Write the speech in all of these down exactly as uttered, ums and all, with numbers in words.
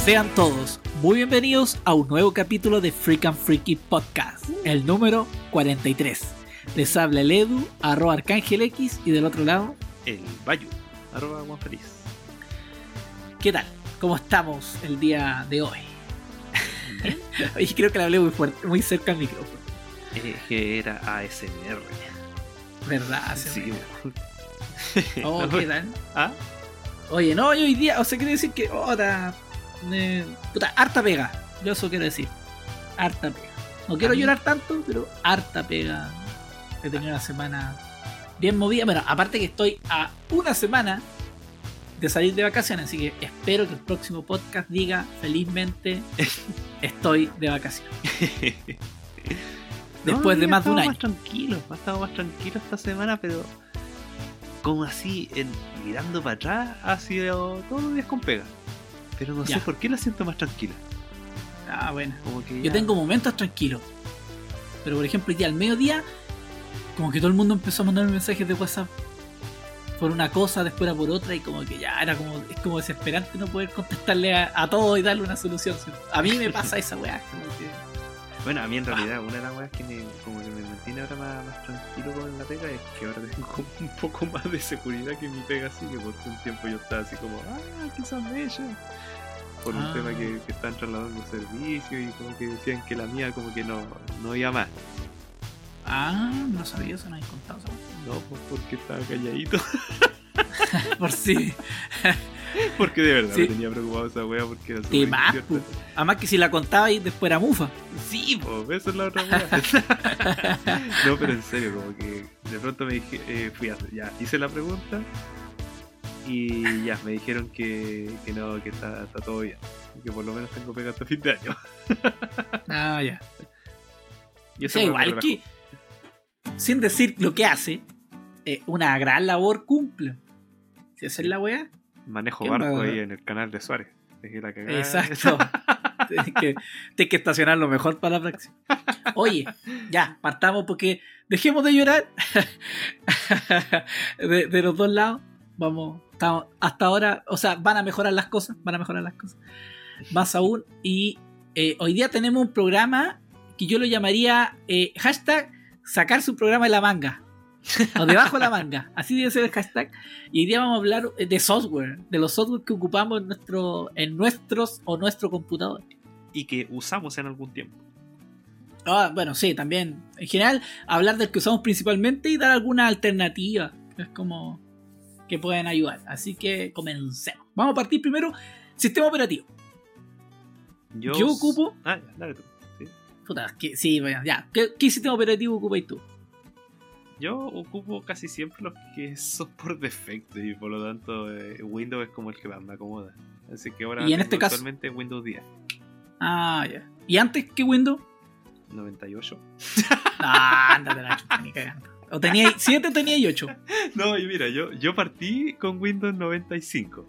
Sean todos muy bienvenidos a un nuevo capítulo de Freak and Freaky Podcast, el número cuarenta y tres. Les habla el Edu, arroba Arcángel X, y del otro lado, el Bayu, arroba Juan Feliz. ¿Qué tal? ¿Cómo estamos el día de hoy? Hoy creo que le hablé muy fuerte, muy cerca al micrófono. Eh, que era A S M R. ¿Verdad? Sí. Oh, No, ¿qué tal? ¿Ah? Oye, no, yo hoy día, o sea, quiero decir que, oh, ta, eh, puta, harta pega. Yo eso quiero decir. Harta pega. No quiero llorar tanto, pero harta pega. He tenido una semana bien movida. Bueno, aparte que estoy a una semana de salir de vacaciones, así que espero que el próximo podcast diga felizmente estoy de vacaciones. Después no, de más de un año. Más tranquilo, ha estado más tranquilo esta semana, pero como así, en, mirando para atrás, ha sido todos los días con pega. Pero no Ya. sé por qué la siento más tranquila. Ah, bueno. Como que Yo ya... tengo momentos tranquilos. Pero por ejemplo, ya al mediodía, como que todo el mundo empezó a mandar mensajes de WhatsApp por una cosa, después era por otra, y como que ya era como, es como desesperante no poder contestarle a, a todo y darle una solución. A mí me pasa esa weá. Como que... Bueno, a mí en realidad una de las weas que me, como que me mantiene ahora más, más tranquilo con la pega es que ahora tengo como un poco más de seguridad que mi pega sigue, porque un tiempo yo estaba así como, ah, quizás me echen. Por un Ah. tema que, que están trasladando servicio y como que decían que la mía como que no, no iba más. Ah, no sabía eso, no había contado eso. No, pues porque estaba calladito. Por si. Porque de verdad Sí. me tenía preocupado esa wea porque era Y súper más, incierta. pu. Además que si la contaba y después era mufa. Sí, pues, esa es la otra wea. No, pero en serio, como que de pronto me dije, eh, fui a hacer, ya, hice la pregunta y ya, me dijeron que, que no, que está, está todo bien. Y que por lo menos tengo pega hasta fin de año. Ah, ya. Y O sea, igual que, sin decir lo que hace, eh, una gran labor cumple. Si esa es la weá. manejo ¿Qué barco onda? ahí en el canal de Suárez. Dejé la cagada. Exacto. Tienes que, tienes que estacionarlo mejor para la próxima. Oye, ya, partamos porque dejemos de llorar de, de los dos lados. Vamos, estamos, hasta ahora, o sea, van a mejorar las cosas, van a mejorar las cosas. Más aún. Y eh, hoy día tenemos un programa que yo lo llamaría eh, hashtag sacar su programa de la manga. O debajo de la manga, así debe ser el hashtag. Y hoy día vamos a hablar de software, de los software que ocupamos en, nuestro, en nuestros o nuestro computador. Y que usamos en algún tiempo. Ah, bueno, sí, también. En general, hablar del que usamos principalmente y dar alguna alternativa. Es como que pueden ayudar. Así que comencemos. Vamos a partir primero. Sistema operativo. Yo, Yo ocupo. Ah, ya, dale tú. ¿Sí? Puta, que, sí, bueno, ya. ¿Qué, ¿Qué sistema operativo ocupáis tú? Yo ocupo casi siempre los que son por defecto y por lo tanto eh, Windows es como el que más me acomoda. Así que ahora Y en tengo este caso- actualmente Windows diez. Ah, ya. ¿Y antes qué Windows? noventa y ocho. Ah, ándate la chucha, ni cagando. O tenía siete o tenía ocho. No, y mira, yo, yo partí con Windows noventa y cinco.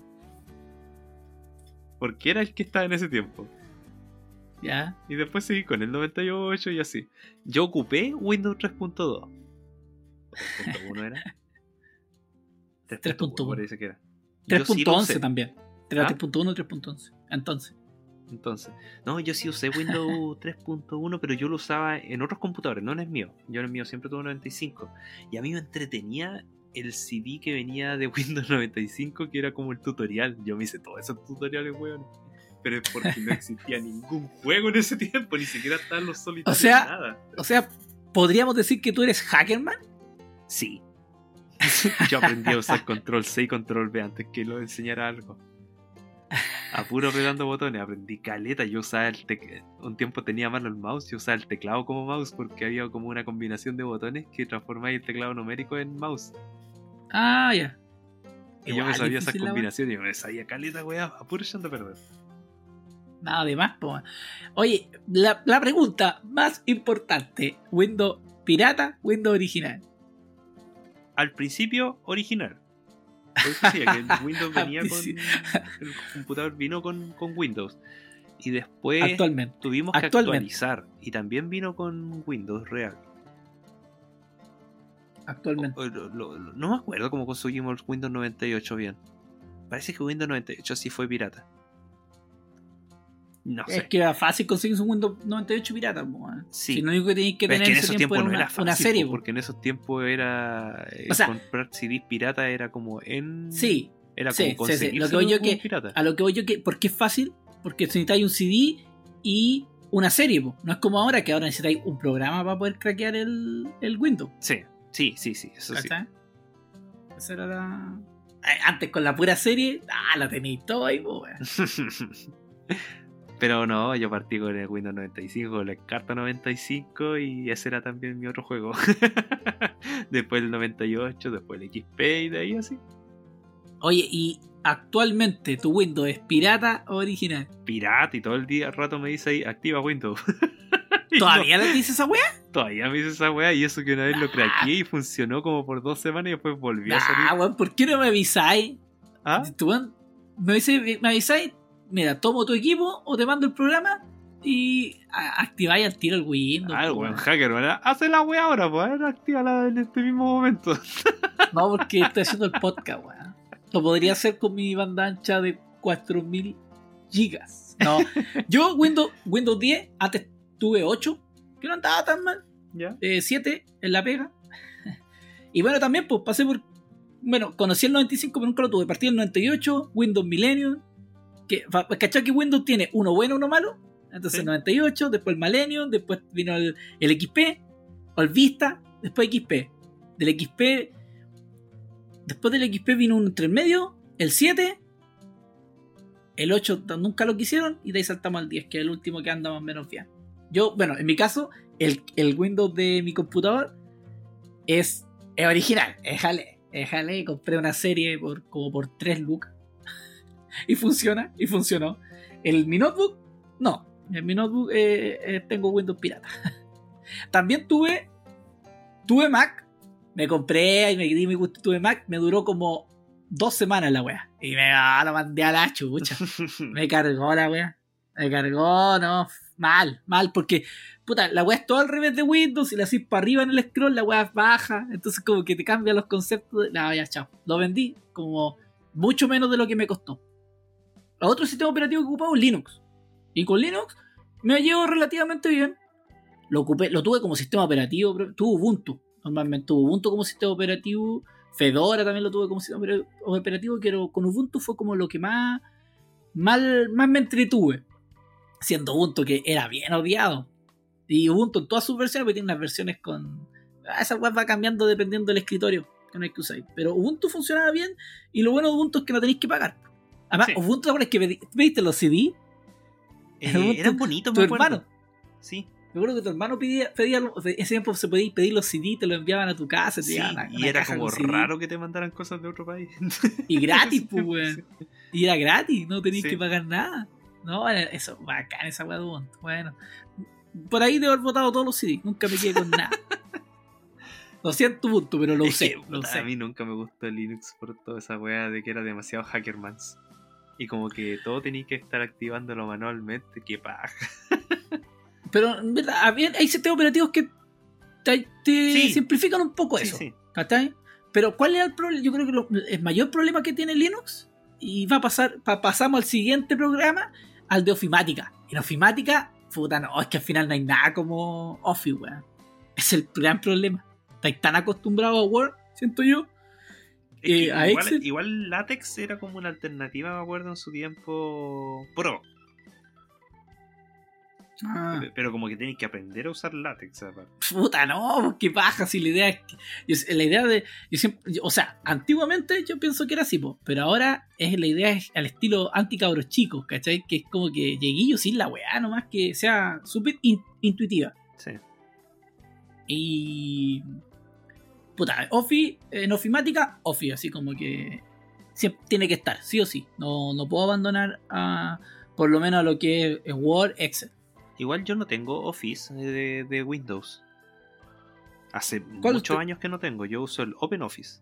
Porque era el que estaba en ese tiempo. Ya. Y después seguí con el noventa y ocho y así. Yo ocupé Windows tres punto dos. ¿tres punto uno era? tres punto uno. Parece que era. tres Yo sí punto lo once usé. también. Era ¿Ah? tres punto uno y tres punto once. Entonces. Entonces, no, yo sí usé Windows tres punto uno, pero yo lo usaba en otros computadores, no en el mío. Yo en el mío siempre tuve noventa y cinco. Y a mí me entretenía el C D que venía de Windows noventa y cinco, que era como el tutorial. Yo me hice todos esos tutoriales, weón. Pero es porque no existía ningún juego en ese tiempo, ni siquiera estaban los solitarios, O sea- nada. O sea, ¿podríamos decir que tú eres Hackerman? Sí. Yo aprendí a usar control C y control V antes que lo enseñara algo. A puro apretando botones, aprendí caleta. Yo usaba el teclado. Un tiempo tenía malo el mouse, yo usaba el teclado como mouse porque había como una combinación de botones que transformaba el teclado numérico en mouse. Ah, ya. Y yo Igual me sabía esas difícil la combinaciones y me sabía caleta, weá, a puro echando a perder. Nada de más, po. Oye, la, la pregunta más importante: ¿Windows pirata, Windows original? Al principio, original. Por eso decía que el Windows venía con. Sí. El computador vino con, con Windows. Y después Actualmente. tuvimos que Actualmente. actualizar. Y también vino con Windows real. Actualmente. O- lo- lo- lo- no me acuerdo cómo conseguimos Windows noventa y ocho bien. Parece que Windows noventa y ocho sí fue pirata. No Es sé. que era fácil conseguir un Windows noventa y ocho pirata, po, weón. Sí. Si lo único que tenías que Pero tener es que en ese esos tiempo tiempos era no una, era fácil, una serie, po, po. porque en esos tiempos era eh, O sea, comprar C Ds pirata era como en Sí, era sí, como sí, sí. Lo que conseguirse voy yo un que pirata. a lo que voy yo que porque es fácil, porque necesitáis un C D y una serie, po. No es como ahora que ahora necesitáis un programa para poder craquear el, el Windows. Sí, sí, sí, sí, eso sí. ¿Cachai? Esa era la... Eh, Antes con la pura serie, ah, la tenéis todo ahí, po, weón. Pero no, yo partí con el Windows noventa y cinco, con la Encarta noventa y cinco y ese era también mi otro juego. Después el noventa y ocho, después el X P y de ahí así. Oye, y actualmente tu Windows es pirata o original. Pirata y todo el día al rato me dice ahí, activa Windows. Y ¿Todavía no, le dices esa weá? todavía me dice esa weá y eso que una vez lo craqueé y funcionó como por dos semanas y después volvió a salir. Ah, weón, ¿por qué no me avisáis? ¿Ah? Tú, weón, me, avise- me avisáis, mira, tomo tu equipo o te mando el programa y a- activáis al tiro el Windows. Ah, el po, buen weón. hacker, ¿verdad? Hace la weá ahora, pues, ahora actívala en este mismo momento. No, porque estoy haciendo el podcast, weón. Lo podría hacer con mi banda ancha de cuatro mil gigas. No, yo Windows, Windows diez, antes tuve ocho, que no andaba tan mal. ¿Ya? Eh, siete en la pega. Y bueno, también pues pasé por... Bueno, conocí el noventa y cinco, pero nunca lo tuve. Partí el noventa y ocho, Windows Millennium. Que, ¿cachai que Windows tiene uno bueno y uno malo? Entonces Sí. el noventa y ocho, después el Millennium, después vino el, el X P, o el Vista, después X P. Del X P... Después del X P vino un intermedio, el siete, el ocho nunca lo quisieron, y de ahí saltamos al diez, que es el último que anda más o menos bien. Yo, bueno, en mi caso, el, el Windows de mi computador es, es original, es jale, es jale. Compré una serie por, como por tres lucas y funciona, y funcionó. El mi notebook, no, en mi notebook eh, eh, tengo Windows pirata. También tuve, tuve Mac, me compré y me di mi gusto, tuve Mac, me duró como dos semanas la wea, y me ah, la mandé a la chucha. Me cargó la wea. Me cargó, no. Mal, mal, porque puta, la wea es todo al revés de Windows. Si la haces para arriba en el scroll, la wea baja. Entonces, como que te cambian los conceptos. De... No, ya, chao. Lo vendí como mucho menos de lo que me costó. Otro sistema operativo que ocupaba es Linux. Y con Linux me llevo relativamente bien. Lo ocupé, lo tuve como sistema operativo. Tuve Ubuntu. Normalmente tuve Ubuntu como sistema operativo. Fedora también lo tuve como sistema operativo. Pero con Ubuntu fue como lo que más, mal, más me entretuve. Siendo Ubuntu que era bien odiado. Y Ubuntu en todas sus versiones, porque tiene unas versiones con... Ah, esa web va cambiando dependiendo del escritorio que no hay que usar. Pero Ubuntu funcionaba bien, y lo bueno de Ubuntu es que no tenéis que pagar. Además, Sí. Ubuntu, ahora es que pedí- pediste los C D. Eh, Ubuntu, eran bonitos, tu me acuerdo. hermano. Sí. Me acuerdo que tu hermano pedía, pedía ese tiempo se podía pedir los C D, te lo enviaban a tu casa, te Sí, llevaban a y una era caja como con C D. raro que te mandaran cosas de otro país. Y gratis, Sí, pues, weón. sí. Y era gratis, no tenías Sí. que pagar nada. No, era eso, bacán esa weá de Ubuntu. Bueno, por ahí debo haber botado todos los C D, nunca me quedé con nada. Lo siento, Ubuntu, pero lo Es usé. que, lo puta, usé. a mí nunca me gustó el Linux por toda esa weá de que era demasiado hackermans. Y como que todo tenía que estar activándolo manualmente, qué paja. Pero en verdad, había- hay sistemas operativos que te, te Sí. simplifican un poco Sí, eso. sí. ¿Cachai? Pero ¿cuál es el problema? Yo creo que lo- el mayor problema que tiene Linux, y va a pasar, pa- pasamos al siguiente programa, al de Ofimática. En Ofimática, puta, no, es que al final no hay nada como Office, weón. Es el gran problema. Estáis tan acostumbrados a Word, siento yo. Es que Eh, a igual, Excel. igual LaTeX era como una alternativa, me acuerdo, en su tiempo pro. Ah, Pero, pero como que tenéis que aprender a usar LaTeX aparte. puta, no, qué paja. Si la idea es que. yo- la idea de. Yo siempre, yo- o sea, antiguamente yo pienso que era así, po, pero ahora es la idea es al estilo anti-cabros chicos, ¿cachai? Que es como que llegué yo sin la weá, nomás que sea súper in- intuitiva. Sí. Y. Puta, Office, en Ofimática, Office, así como que. Siempre tiene que estar, sí o sí. No, no puedo abandonar a, por lo menos a lo que es Word, Excel. Igual yo no tengo Office de, de Windows. Hace ¿Cuál muchos usted? años que no tengo. Yo uso el OpenOffice.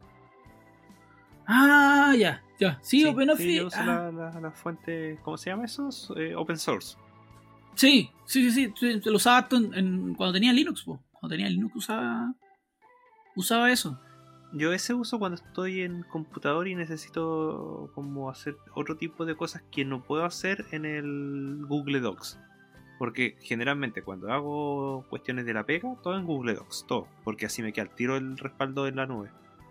Ah, ya, ya. Sí, OpenOffice. Sí, yo uso ah. la, la, la fuente. ¿Cómo se llama eso? Eh, open source. Sí, sí, sí, sí, sí, lo usaba harto en, en- cuando tenía Linux, po. Cuando tenía Linux usaba usaba eso. yo ese uso cuando estoy en computador y necesito como hacer otro tipo de cosas que no puedo hacer en el Google Docs. Porque generalmente cuando hago cuestiones de la pega, todo en Google Docs, todo. Porque así me queda al tiro el respaldo en la nube.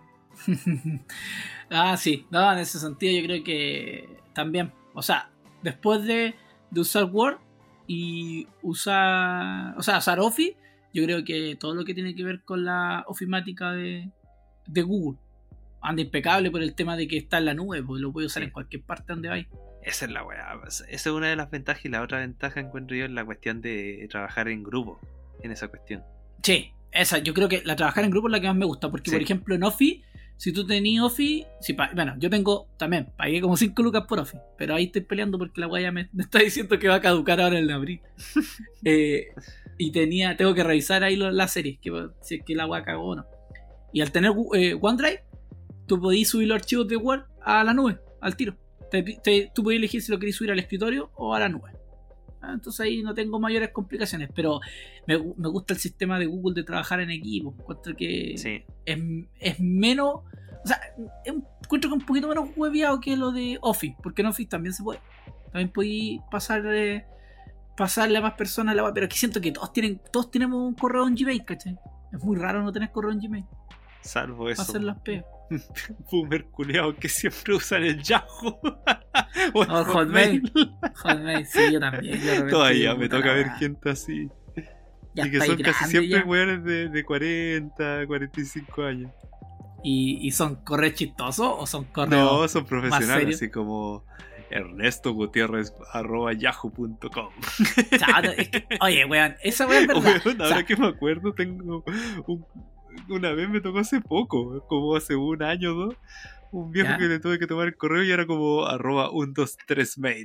Ah, sí, no, en ese sentido yo creo que también, o sea, después de, de usar Word y usar, o sea, usar Office, yo creo que todo lo que tiene que ver con la ofimática de, de Google anda impecable por el tema de que está en la nube, porque lo puede usar Sí. en cualquier parte donde vaya. Esa es la weá. Esa es una de las ventajas, y la otra ventaja encuentro yo en la cuestión de trabajar en grupo, en esa cuestión. Sí, esa, yo creo que la trabajar en grupo es la que más me gusta, porque Sí. por ejemplo en Office, si tú tenías Office, si pa- bueno, yo tengo también, pagué como cinco lucas por Office, pero ahí estoy peleando porque la weá me, me está diciendo que va a caducar ahora en abril. eh, y tenía, tengo que revisar ahí lo- las series, que, si es que la weá cagó o no. Y al tener eh, OneDrive, tú podías subir los archivos de Word a la nube, al tiro. Te, te, tú podías elegir si lo querías subir al escritorio o a la nube. Ah, entonces ahí no tengo mayores complicaciones, pero me, me gusta el sistema de Google de trabajar en equipo. Encuentro que Sí. es, es menos, o sea, es un- encuentro que es un poquito menos hueviado que lo de Office, porque en Office también se puede. También podéis pasarle, pasarle a más personas la web, pero es que siento que todos tienen, todos tenemos un correo en Gmail, ¿cachai? Es muy raro no tener correo en Gmail Salvo para eso. hacer las pegas. Boomer culeados que siempre usan el Yahoo. O el Oh, Hotmail. Hotmail, sí, yo también. yo de repente Todavía digo, me puta toca la ver weá, gente así. ya Y que estáis son casi grande siempre ya. weones de, de cuarenta, cuarenta y cinco años. ¿Y, ¿Y son correos chistosos o son correos? No, son profesionales, serios? así como Ernesto Gutiérrez arroba yahoo punto com. Chao, es que- oye, weón, esa weón es verdad. Weón, O ahora sea, que me acuerdo, tengo un- una vez me tocó hace poco, como hace un año o dos, un viejo ¿Ya? que le tuve que tomar el correo y era como arroba un dos tres mail.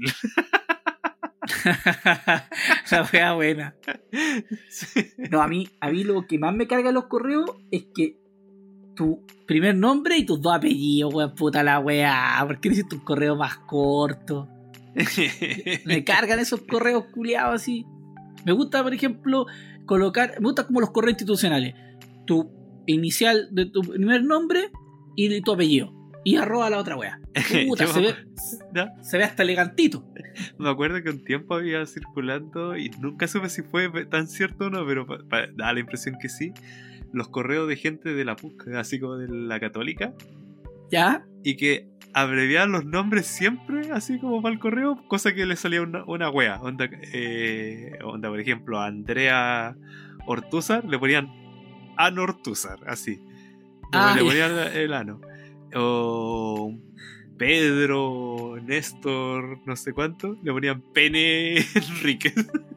la wea buena. Sí. No, a mí, a mí lo que más me carga los correos es que tu primer nombre y tus dos apellidos, weón, puta la wea. ¿Por qué no hiciste un correo más corto? Me cargan esos correos culiados así. Me gusta, por ejemplo, colocar. Me gusta como los correos institucionales. Tu inicial de tu primer nombre y de tu apellido. Y arroba la otra wea. Puta, Yo se me ve, ¿No? se ve hasta elegantito. Me acuerdo que un tiempo había circulando y nunca supe si fue tan cierto o no, pero pa- pa- da la impresión que sí. Los correos de gente de la P U C, así como de la Católica, ¿Ya? y que abreviaban los nombres siempre, así como para el correo, cosa que le salía una, una wea. Onda, eh, onda, por ejemplo, a Andrea Ortúzar le ponían Ano Ortúzar, así. Ah, le ya. ponían el ano. O Pedro, Néstor, no sé cuánto, le ponían Pene Enríquez.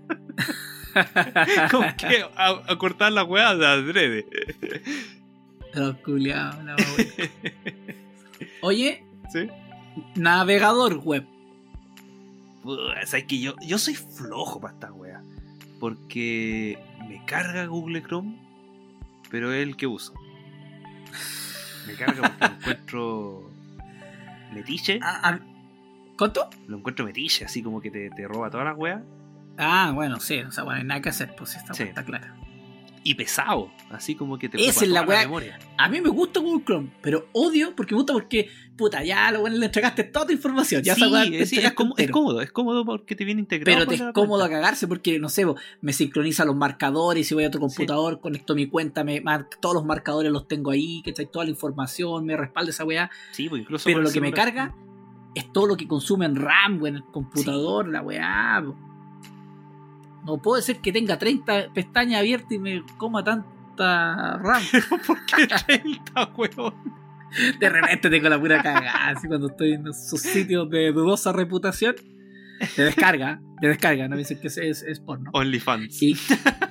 Como que a, a cortar la weá de adrede. Los culiados, la wea. Oye, ¿Sí? navegador web. Puh, ¿sabes que yo, yo soy flojo para esta weá? Porque me carga Google Chrome, pero es el que uso. Me carga porque lo encuentro metiche. Ah, ah, ¿cuánto? Lo encuentro metiche, así como que te, te roba todas las weas. Ah, bueno, sí, o sea, bueno, hay nada que hacer, pues esta Sí. wea está clara. Y pesado, así como que te Esa ocupa es la toda weá. memoria. A mí me gusta Google Chrome, pero odio porque me gusta porque, puta, ya lo bueno, le entregaste toda tu información. Ya Sí, esa weá es, te sí, es, entregaste como- es entero. cómodo, es cómodo porque te viene integrado. Pero te con es la cómodo a cuenta. cagarse porque, no sé, bo, me sincroniza los marcadores. Si voy a otro computador, conecto mi cuenta, me mar- todos los marcadores los tengo ahí, que toda la información, me respalda esa weá. Sí, pues incluso Pero con lo el que me celular. carga es todo lo que consume en RAM, en el computador, la weá. bo. No puede ser que tenga treinta pestañas abiertas y me coma tanta RAM. ¿Por qué treinta, weón? De repente tengo la pura cagada, así cuando estoy en esos sitios de dudosa reputación. De descarga, de descarga, no me dicen que es, es, es porno. OnlyFans. Y.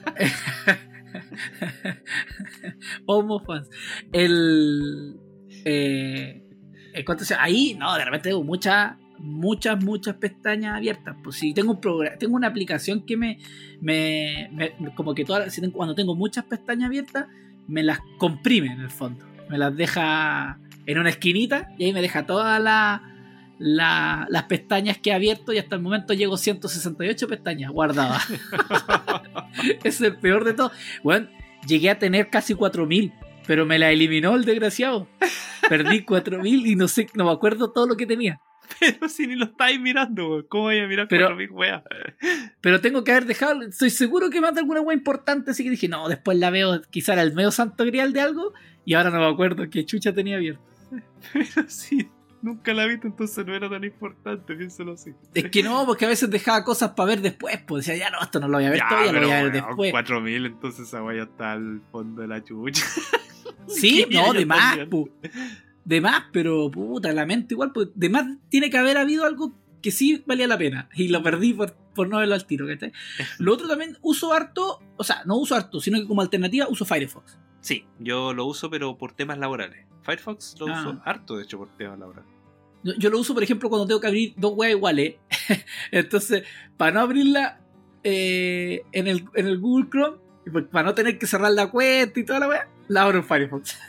Homofans. El. Eh, en cuanto sea, ahí, no, de repente tengo muchas, muchas, muchas pestañas abiertas. Pues si tengo un programa, tengo una aplicación que me. me, me como que todas, si tengo, cuando tengo muchas pestañas abiertas, me las comprime en el fondo. Me las deja en una esquinita y ahí me deja todas la, la, las pestañas que he abierto y hasta el momento llego a ciento sesenta y ocho pestañas guardadas. Es el peor de todo. Bueno, llegué a tener casi cuatro mil Pero me la eliminó el desgraciado. Perdí cuatro mil y no sé, no me acuerdo todo lo que tenía. Pero si ni lo estáis mirando, weón. ¿Cómo voy a mirar Pero- cuatro mil weas? Pero tengo que haber dejado, estoy seguro que más de alguna wea importante, así que dije, no, después la veo, quizá era el medio santo grial de algo, y ahora no me acuerdo qué chucha tenía abierto. Pero sí, nunca la he visto, entonces no era tan importante, piénsalo así. Es que no, porque a veces dejaba cosas para ver después, pues decía, ya no, esto no lo voy a ver Ya, todavía, lo pero voy a ver weón, después. cuatro mil, entonces esa wea está al fondo de la chucha. Sí, quería no, yo de más, también. pu. De más, pero puta, la mente igual, pues de más tiene que haber habido algo que sí valía la pena. Y lo perdí por, por no verlo al tiro, ¿cachai? Lo otro también uso harto, o sea, no uso harto, sino que como alternativa uso Firefox. Sí, yo lo uso, pero por temas laborales. Firefox lo Ah. uso harto, de hecho, por temas laborales. Yo, yo lo uso, por ejemplo, cuando tengo que abrir dos weas iguales. Entonces, para no abrirla eh, en, el, en el Google Chrome, y pues, para no tener que cerrar la cuenta y toda la wea, la abro en Firefox.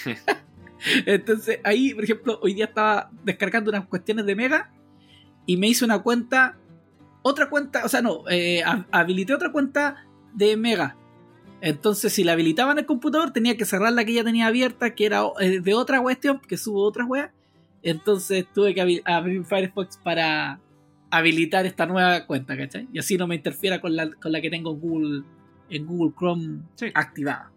Entonces, ahí, por ejemplo, hoy día estaba descargando unas cuestiones de Mega y me hice una cuenta, otra cuenta, o sea, no, eh, ha- habilité otra cuenta de Mega. Entonces, si la habilitaba en el computador, tenía que cerrar la que ya tenía abierta, que era eh, de otra cuestión, que subo otras weas. Entonces, tuve que habi- abrir Firefox para habilitar esta nueva cuenta, ¿cachai? Y así no me interfiera con la, con la que tengo en Google, en Google Chrome Sí. activada.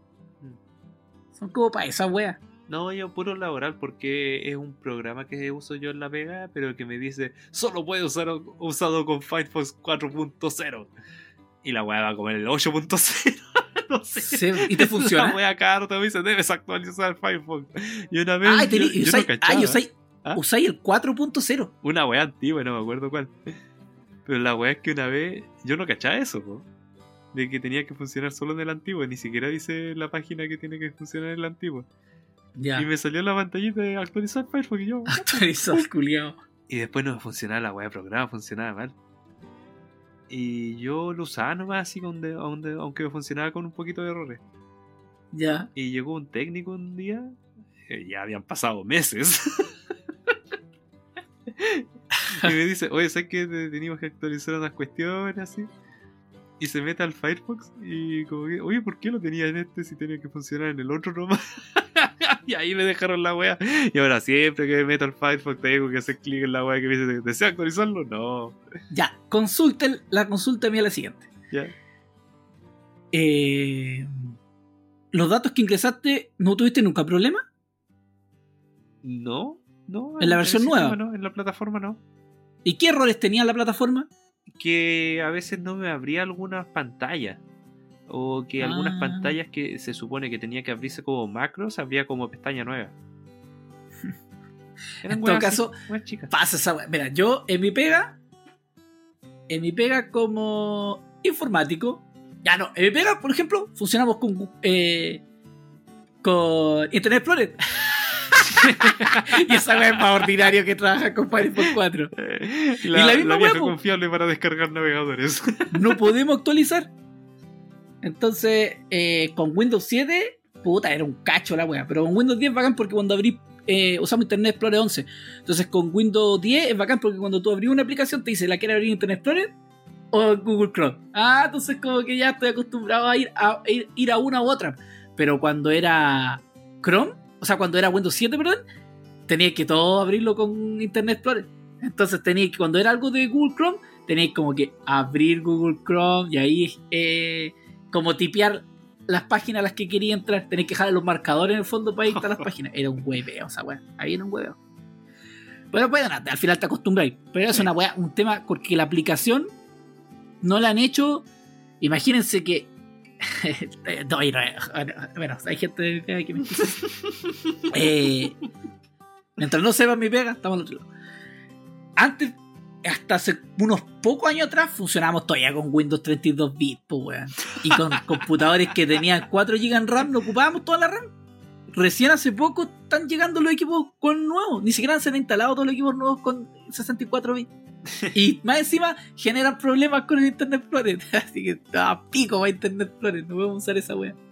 Son como para esa wea. No, yo puro laboral porque es un programa que uso yo en la Pega, pero que me dice solo puede usar usado con Firefox cuatro punto cero. Y la weá va como en el ocho punto cero. No sé. Sí, ¿y te funciona? La weá cada rato me dice debes actualizar Firefox. Y una vez Ah, yo, tení- yo usáis, no cachaba. ah, usáis, ¿Ah? usáis el cuatro punto cero. Una weá antigua, no me acuerdo cuál. Pero la weá es que una vez yo no cachaba eso, po. De que tenía que funcionar solo en el antiguo. Ni siquiera dice en la página que tiene que funcionar en el antiguo. Ya. Y me salió la pantallita de actualizar Firefox y yo. Actualizó el culiao. Y después no me funcionaba la weá de programa, funcionaba mal. Y yo lo usaba nomás así, con de- donde- aunque funcionaba con un poquito de errores. Ya. Y llegó un técnico un día, eh, ya habían pasado meses. Y me dice, oye, ¿sabes que te- teníamos que actualizar unas cuestiones así? Y se mete al Firefox y como que, oye, ¿por qué lo tenía en este si tenía que funcionar en el otro nomás? Y ahí me dejaron la wea. Y ahora siempre que me meto al Firefox tengo que hacer clic en la wea que me dice, ¿desea actualizarlo? No. Ya. Consulta, la consulta mía es la siguiente. Ya. Eh, ¿Los datos que ingresaste no tuviste nunca problema? No, no. ¿En la el versión sistema nueva? No, en la plataforma no. ¿Y qué errores tenía la plataforma? Que a veces no me abría algunas pantallas. O que algunas Ah. pantallas que se supone que tenía que abrirse como macros, abría como pestaña nueva. Eran En todo weas así, caso, weas chicas. pasa esa wea. Mira, yo en mi pega, en mi pega como informático, ya no, en mi pega, por ejemplo, funcionamos con, eh, con Internet Explorer. Y esa wea es más ordinario que trabajar con Firefox cuatro. La, y la misma vieja wea, po. confiable para descargar navegadores. No podemos actualizar. Entonces, eh, con Windows siete, puta, era un cacho la wea. Pero con Windows diez es bacán porque cuando abrí, eh, usamos Internet Explorer once. Entonces, con Windows diez es bacán porque cuando tú abrís una aplicación te dice, ¿la quieres abrir en Internet Explorer o Google Chrome? Ah, entonces como que ya estoy acostumbrado a ir a, ir, ir a una u otra. Pero cuando era Chrome, o sea, cuando era Windows siete, perdón, tenía que todo abrirlo con Internet Explorer. Entonces tenía que, cuando era algo de Google Chrome, tenéis como que abrir Google Chrome y ahí eh, como tipear las páginas a las que quería entrar. Tenéis que dejar los marcadores en el fondo para ir a las páginas. Era un hueveo, o sea, weá. Ahí era un hueveo. Pero bueno, al final te acostumbráis. Pero es una weá, un tema porque la aplicación no la han hecho. Imagínense que. no, no, bueno, hay gente que me escucha. eh, mientras no sepan mi pega, estamos al otro lado. Antes, hasta hace unos pocos años atrás, funcionábamos todavía con Windows treinta y dos bits, pues, weón. Y con computadores que tenían cuatro gigas en RAM, no ocupábamos toda la RAM. Recién hace poco están llegando los equipos con nuevos. Ni siquiera se han instalado todos los equipos nuevos con sesenta y cuatro bits. Y más encima generan problemas con el Internet Explorer. Así que estaba pico para Internet Explorer. No podemos usar esa wea.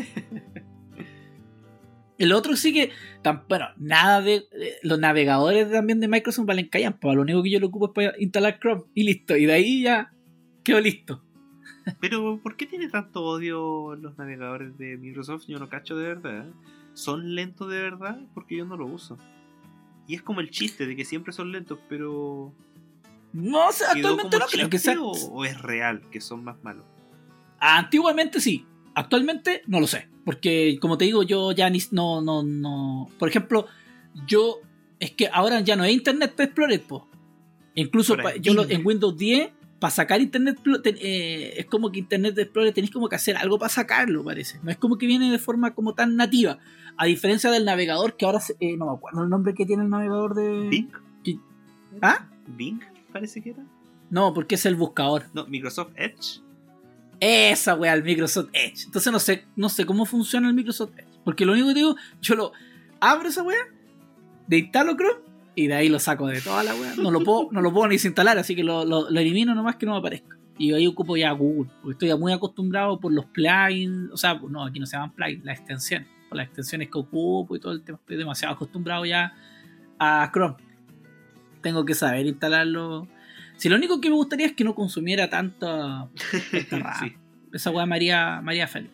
El otro sí que, tan, bueno, nada de. Eh, los navegadores también de Microsoft valen callan. Pues lo único que yo lo ocupo es para instalar Chrome y listo. Y de ahí ya quedó listo. Pero, ¿por qué tiene tanto odio los navegadores de Microsoft? Yo no cacho de verdad. son lentos de verdad, porque yo no lo uso. Y es como el chiste de que siempre son lentos, pero... No, o sea, ¿quedó actualmente como no creo que sea... o, o es real que son más malos? Antiguamente sí, actualmente no lo sé. Porque, como te digo, yo ya ni... No, no, no... Por ejemplo, yo... Es que ahora ya no hay Internet Explorer, po. Incluso pa, yo lo, en Windows diez, para sacar Internet ten, eh, es como que Internet Explorer tenéis como que hacer algo para sacarlo, parece. No es como que viene de forma como tan nativa. A diferencia del navegador, que ahora eh, no me acuerdo el nombre que tiene el navegador de... ¿Bing? ¿Qué? ¿Ah? ¿Bing? Parece que era. No, porque es el buscador. No, Microsoft Edge. Esa wea, el Microsoft Edge. Entonces no sé, no sé cómo funciona el Microsoft Edge. Porque lo único que digo, yo lo abro esa wea, de instalo Chrome y de ahí lo saco de toda la wea. No lo puedo, no lo puedo ni desinstalar, así que lo, lo, lo elimino nomás que no me aparezca. Y ahí ocupo ya Google, porque estoy ya muy acostumbrado por los plugins. O sea, no, aquí no se llaman plugins, las extensiones. Por las extensiones que ocupo y todo el tema. Estoy demasiado acostumbrado ya a Chrome. Tengo que saber instalarlo. Si lo único que me gustaría es que no consumiera tanta, tanta RAM. Sí. Esa weá María, María Félix.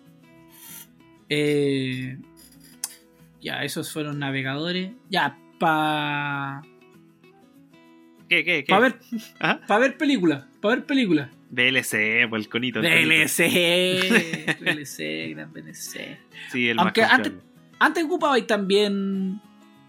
Eh, ya, esos fueron navegadores. Ya, pa... ¿Qué, qué, qué? Para ver, pa ver películas. Para ver películas. V L C, pues el conito. El V L C. V L C, gran V L C. Sí, el Aunque más antes, antes ocupaba y también...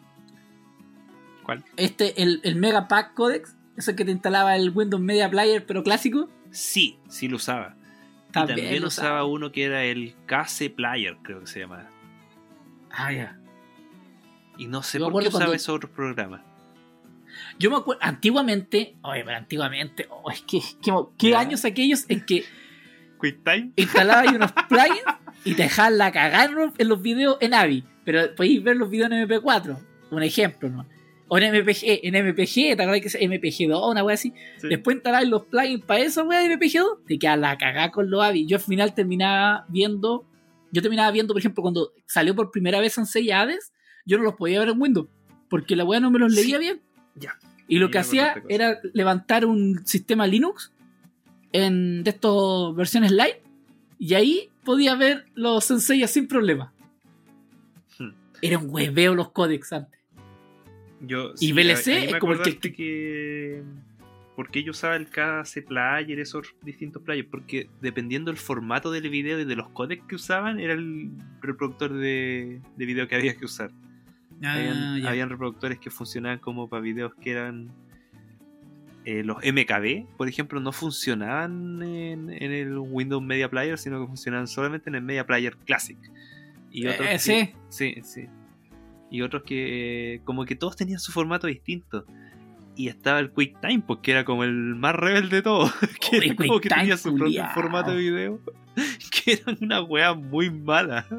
¿Cuál? Este, el, el Megapack Codex. Ese que te instalaba el Windows Media Player, pero clásico. Sí, sí lo usaba. También, y también lo usaba, usaba uno que era el K C Player, creo que se llamaba. Ah, ya. Y no sé Yo por qué usaba cuando... esos otros programas. Yo me acuerdo, antiguamente, oye, pero antiguamente, oh, es que, que ¿qué ¿Ya? años aquellos en que QuickTime instalabas unos plugins y te dejaban la cagar en los videos en A V I, pero podéis ver los videos en M P cuatro, un ejemplo, ¿no? O en M P G, en M P G, ¿te acuerdas que es M P G dos, una wea así? Sí. Después instalabas los plugins para esa wea de M P G dos, te quedas la cagada con los A V I. Yo al final terminaba viendo, yo terminaba viendo, por ejemplo, cuando salió por primera vez Sansei Hades, yo no los podía ver en Windows, porque la wea no me los leía sí. bien. Ya. Y lo que hacía era levantar un sistema Linux en de estas versiones light y ahí podía ver los Sensei sin problema. Hmm. Era un hueveo los códex antes. Yo, y sí, V L C es como el que... que... ¿Por qué yo usaba el K C Player, esos distintos players? Porque dependiendo del formato del video y de los códecs que usaban, era el reproductor de, de video que había que usar. Ah, habían, habían reproductores que funcionaban como para videos que eran eh, los M K B, por ejemplo, no funcionaban en, en el Windows Media Player, sino que funcionaban solamente en el Media Player Classic. Y otros eh, que, sí. sí, sí. Y otros que eh, como que todos tenían su formato distinto. Y estaba el QuickTime, porque era como el más rebelde de todo. Que era como que tenía su propio formato de video. Que eran una wea muy mala.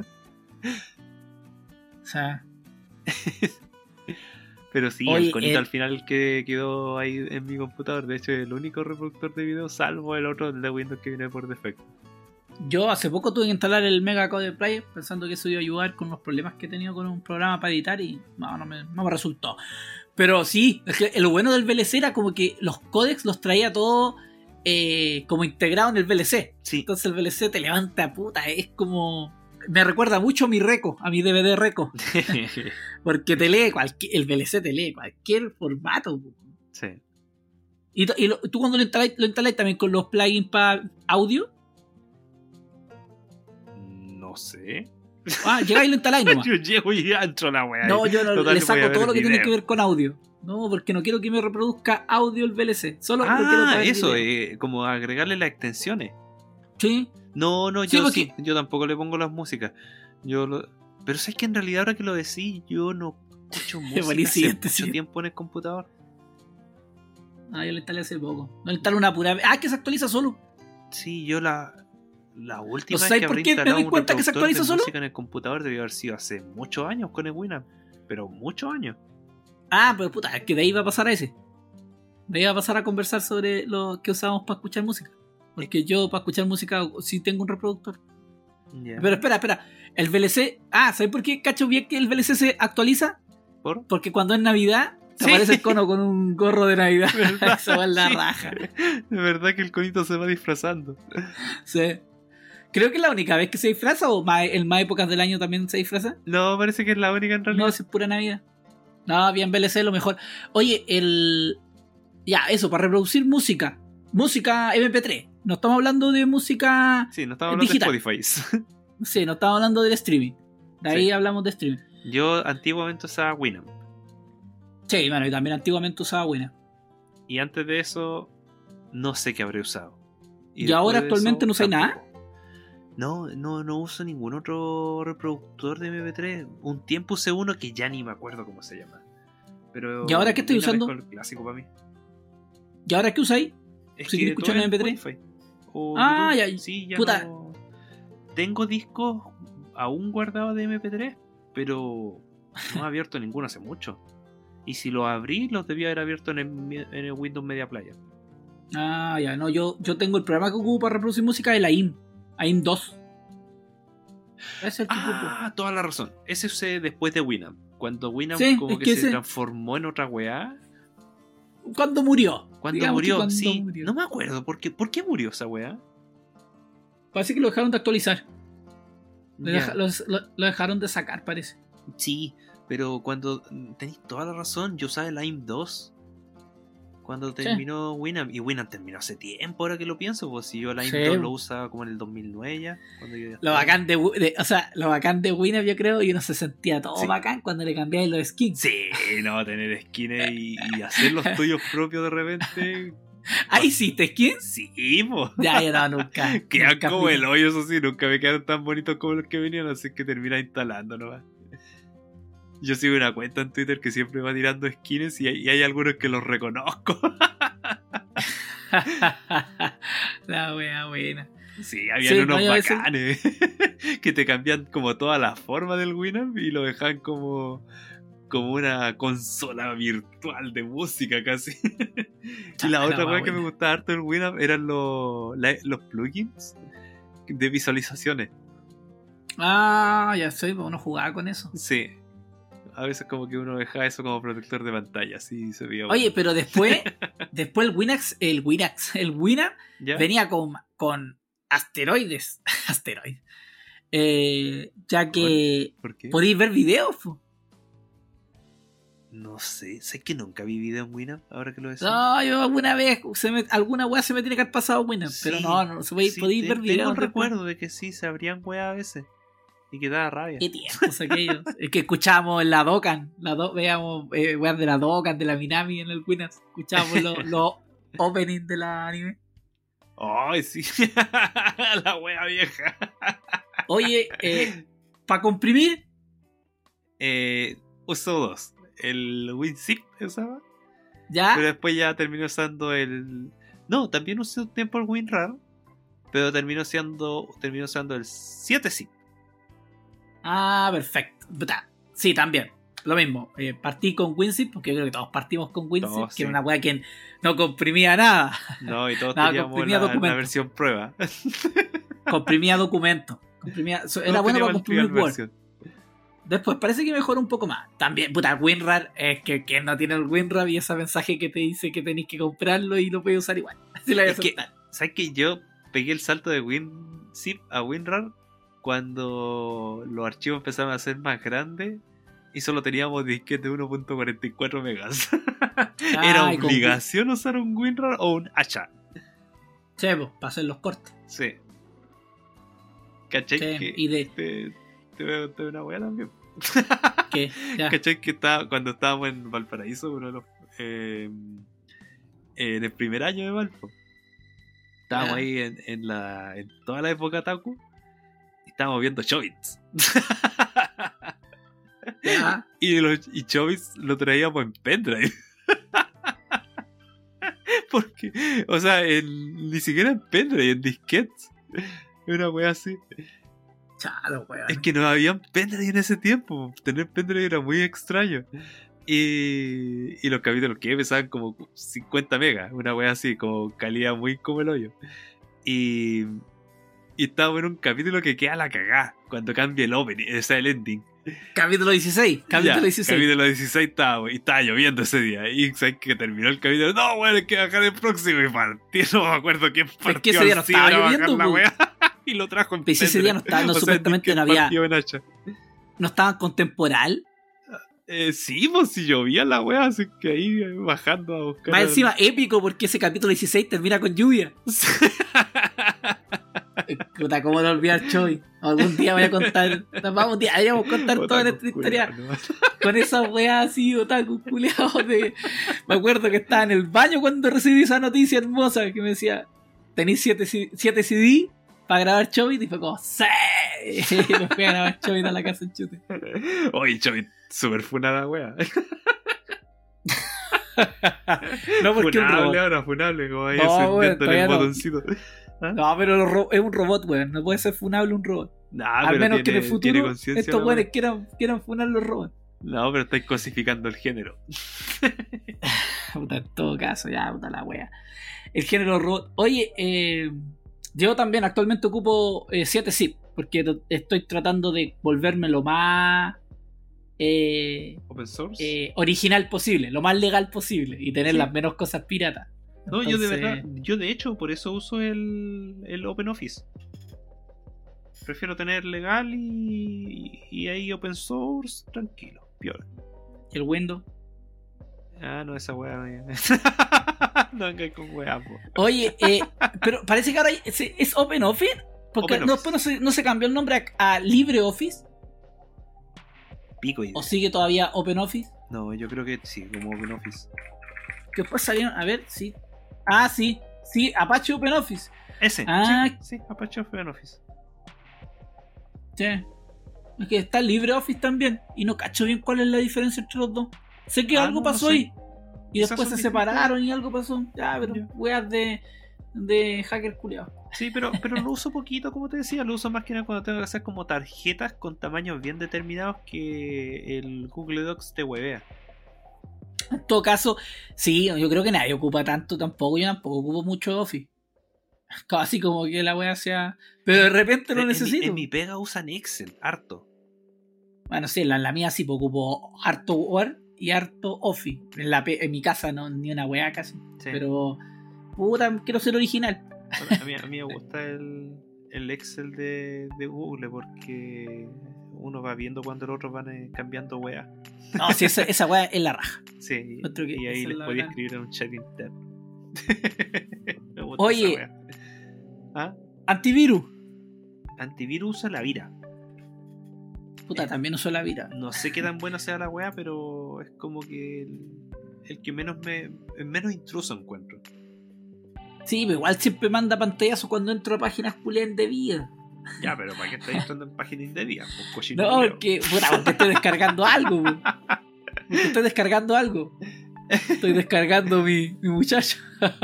O sea. Pero sí, Oye, el conito eh... al final que quedó ahí en mi computador. De hecho, es el único reproductor de video, salvo el otro de Windows que viene por defecto. Yo hace poco tuve que instalar el Mega Code Player pensando que eso iba a ayudar con los problemas que he tenido con un programa para editar y no, no me, no me resultó. Pero sí, es que lo bueno del V L C era como que los códecs los traía todo eh, como integrado en el V L C. Sí. Entonces el V L C te levanta puta, es como... Me recuerda mucho a mi Reco, a mi D V D Reco. Porque te lee cualquier... El V L C te lee cualquier formato. Sí. ¿Y, y lo, tú cuando lo instaláis, lo instaláis también con los plugins para audio? No sé. Ah, llegáis y lo instaláis nomás. Yo llego y entro la weá. No, yo no, Total, le saco todo lo que video. Tiene que ver con audio. No, porque no quiero que me reproduzca audio el V L C. Solo ah, lo quiero para eso, eh, como agregarle las extensiones. Sí. No, no, sí, yo porque... sí, yo tampoco le pongo las músicas. Yo lo... Pero sabes que en realidad ahora que lo decís, yo no escucho música hace mucho sí. tiempo en el computador. Ah, yo lo instalé hace poco. No instalé una pura vez. Ah, que se actualiza solo. Sí, yo la... La última ¿No vez que habré instalado me doy cuenta que se actualiza de solo? música en el computador debió haber sido hace muchos años con el Winamp. Pero muchos años. Ah, pero puta, es que de ahí va a pasar a ese. De ahí va a pasar a conversar sobre lo que usamos para escuchar música. Porque yo para escuchar música sí tengo un reproductor. Yeah. Pero espera, espera. El V L C... Ah, ¿sabes por qué cacho bien que el V L C se actualiza? ¿Por? Porque cuando es Navidad... Te sí. aparece el cono con un gorro de Navidad. Eso va en la sí. raja. De verdad que el conito se va disfrazando. Sí. Creo que es la única vez que se disfraza, o más, en más épocas del año también se disfraza. No, parece que es la única en realidad. No, es pura Navidad. No, bien, V L C lo mejor. Oye, el... Ya, eso, para reproducir música. Música eme pe tres. No estamos hablando de música Sí, no estamos hablando digital. de Spotify. Sí, no estamos hablando del streaming. De ahí Sí. hablamos de streaming. Yo antiguamente usaba Winamp. Sí, bueno, y también antiguamente usaba Winamp. Y antes de eso, no sé qué habré usado. ¿Y después ahora de actualmente no usáis nada? tampoco. No, no, no uso ningún otro reproductor de eme pe tres. Un tiempo usé uno que ya ni me acuerdo cómo se llama. Pero ¿Y ahora qué estoy Winamp es usando? el clásico para mí. ¿Y ahora qué usáis? Es Si que quieres escuchar todo en es eme pe tres. Spotify o Ah, YouTube. ya, Sí, ya puta. no... Tengo discos aún guardados de eme pe tres, pero no he abierto ninguno hace mucho. Y si los abrí, los debía haber abierto en el, en el Windows Media Player. Ah, ya, no, yo, yo tengo el programa que ocupo para reproducir música de la I M. A I M dos. Ese es el que ocupo. Ah, toda la razón. Ese usé después de Winamp. Cuando Winamp Sí, como es que, que se ese- transformó en otra weá. ¿Cuándo murió? Cuando Digamos que murió, cuando sí. murió. No me acuerdo. ¿Por qué, ¿Por qué murió esa weá? Parece que lo dejaron de actualizar. Lo, Ya. deja- los- lo- lo dejaron de sacar, parece. Sí, pero cuando... Tenéis toda la razón. Yo usaba el A I M dos. Cuando terminó Winamp. Y Winamp terminó hace tiempo, ahora que lo pienso. Pues si yo el A I M Sí. dos lo usaba como en el dos mil nueve ya. Cuando yo ya Lo estaba- bacán de, Wi- de- o sea, lo bacán de Winamp, yo creo, y uno se sentía todo Sí. bacán cuando le cambiabas los skins. Sí, no, tener skins y, y hacer los tuyos propios de repente. ¿Ah, hiciste skins? Sí, po. Ya, ya no, nunca. Quedan nunca como fui- el hoyo, eso sí, nunca me quedaron tan bonitos como los que venían, así que termina instalando nomás. Yo sigo una cuenta en Twitter que siempre va tirando skins y hay, y hay algunos que los reconozco. La wea buena. Sí, habían Sí, unos no, yo a veces- bacanes que te cambian como toda la forma del Winamp y lo dejan como, como una consola virtual de música casi. Y la Ah, otra la wea que me buena. gustaba harto del Winamp eran los, la- los plugins de visualizaciones. Ah, ya sé, pues uno jugaba con eso. Sí. A veces como que uno deja eso como protector de pantalla, así se veía. Oye, pero después, después el Winax, el Winax, el Winamp ¿ya? venía con, con asteroides. Asteroides. Eh, ya que ¿Por qué? podéis ver videos. Po. No sé, sé que nunca vi video en Winamp, ahora que lo decís. No, yo alguna vez, se me, alguna wea se me tiene que haber pasado Winamp, Sí, pero no, no, se podéis, sí, podéis te- ver videos. Tengo el después. recuerdo de que sí, se abrían weas a veces. Y que daba rabia. Qué tiempos aquellos. Es que escuchábamos en la Dokkan, la do, veíamos eh, weas de la Dokkan, de la Minami en el Winamp, escuchábamos los los openings de la anime. Ay, sí. La wea vieja. Oye, eh, para comprimir, Eh, uso dos. El WinZip usaba. ya. Pero después ya terminé usando el. No, también usé un tiempo el WinRAR. Pero terminó siendo. Terminó usando el siete zip. Ah, perfecto. Puta, sí, también. Lo mismo. Eh, partí con WinZip, porque yo creo que todos partimos con WinZip, Todos, que era sí. una wea que no comprimía nada. No, y todos Nada, teníamos comprimía la, la documentos. versión prueba. Comprimía documentos. Comprimía, so- era Todos bueno para teníamos comprimir trial Word. versión. Después parece que mejoró un poco más. También, puta, WinRAR es que quien no tiene el WinRAR y ese mensaje que te dice que tenéis que comprarlo y lo puedes usar igual. Así lo voy a Es que- soltar. ¿Sabes que yo pegué el salto de WinZip a WinRAR cuando los archivos empezaron a ser más grandes y solo teníamos disquete de uno punto cuarenta y cuatro megas? ¿Era Ay, con- obligación usar un WinRAR o un H? Sí, pues, para hacer los cortes. Sí. ¿Cachai? Sí, que y de te, te voy a contar una weá también. que ya. ¿Cachai? Que estaba, cuando estábamos en Valparaíso, uno de los, eh, en el primer año de Valpo, estábamos Ya. ahí en, en, la, en toda la época Taku y estábamos viendo Chobits. ya. Y, los, y Chobits lo traíamos en pendrive. Porque, o sea, en- ni siquiera en pendrive, en disquetes. Una wea así. Chalo, weón. Es que no habían pendrive en ese tiempo. Tener pendrive era muy extraño. Y, y los capítulos que pesaban como cincuenta megas. Una wea así, como calidad muy como el hoyo. Y, y estábamos en un capítulo que queda la cagá. Cuando cambia el opening, o sea, el ending. Capítulo dieciséis. Capítulo Ya, dieciséis. Capítulo dieciséis estaba, y estaba lloviendo ese día. Y sabes que terminó el capítulo. No, weón, hay que bajar el próximo. Y partí, no me acuerdo quién partió que ese día no al cine estaba a bajar lloviendo, la po. wea. y lo trajo en Pero si ese día no estaba, no, o sea, supuestamente no había. En hacha. ¿No estaban con temporal? Eh, sí, pues si llovía la wea, así que ahí bajando a buscar. Más al... encima épico porque ese capítulo dieciséis termina con lluvia. Puta, ¿cómo no olvidar Choi? Algún día voy a contar. Vamos, un día deberíamos contar toda nuestra historia ¿no? Con esas weas así, otaku culeados de. Me acuerdo que estaba en el baño cuando recibí esa noticia hermosa que me decía: tenéis siete C D para grabar Choi, y fue como ¡sí! Y me fui a grabar Choi a la casa en chute. Oye, Choi, super funada wea. No, porque funable, un robot. ahora, funable, como ahí no, encendiendo bueno, el no. botoncito. ¿Ah? No, pero ro- es un robot, weón. No puede ser funable un robot. Nah, Al menos tiene, que en el futuro estos weones weones quieran, quieran funar los robots. No, pero estáis cosificando el género. Puta, en todo caso, ya, puta la wea. El género robot. Oye, eh, yo también actualmente ocupo eh, siete zip, porque t- estoy tratando de volverme lo más eh, Open source. eh, original posible, lo más legal posible y tener Sí. las menos cosas piratas. No, Entonces, yo de verdad, yo de hecho por eso uso el, el OpenOffice. Prefiero tener legal y, y ahí open source, tranquilo, piola. el Windows. Ah, no, esa weá. No venga con weá, po. Oye, eh, pero parece que ahora es, es OpenOffice, porque Open no, Office. después no, se, no se cambió el nombre a, a LibreOffice, Pico idea. o sigue todavía OpenOffice. No, yo creo que sí, como OpenOffice. Que después salieron, a ver, sí. Ah, sí, sí, Apache OpenOffice. Ese, Ah. sí, sí, Apache OpenOffice. Sí. Es que está LibreOffice también. Y no cacho bien cuál es la diferencia entre los dos. Sé que Ah, algo no, pasó no sé. ahí. Y Quizás después son se distintos. separaron y algo pasó. Ya, pero Ya. weas de, de hacker culiado. Sí, pero, pero lo uso poquito, como te decía, lo uso más que nada cuando tengo que hacer como tarjetas con tamaños bien determinados que el Google Docs te huevea. En todo caso, sí, yo creo que nadie ocupa tanto tampoco. Yo tampoco ocupo mucho Office. Casi como que la wea sea. Pero de repente lo En- en mi- necesito. En mi pega usan Excel, harto. Bueno, sí, en la, en la mía sí, pues, ocupo harto Word y harto Office. En, la, pe- en mi casa no, ni una wea casi. Sí. Pero, puta, quiero ser original. Bueno, a, mí, a mí me gusta el, el Excel de, de Google porque uno va viendo cuando los otros van eh, cambiando weá. No, si esa, esa weá es la raja. Sí, Otro que y ahí esa es les la podía bacán. escribir en un chat tab. Me gusta Oye. esa weá. ¿Ah? Antivirus. Antivirus usa la Vira. Puta, Eh. también uso la Vira. No sé qué tan buena sea la weá, pero es como que el, el que menos me el menos intruso encuentro. Sí, pero igual siempre manda pantallazo cuando entro a páginas culiadas de vida. Ya, pero ¿para qué estáis entrando en páginas indebidas? Pues, cochino No, culiao. porque, puta, porque estoy descargando algo, po. Porque estoy descargando algo. Estoy descargando mi, mi muchacho.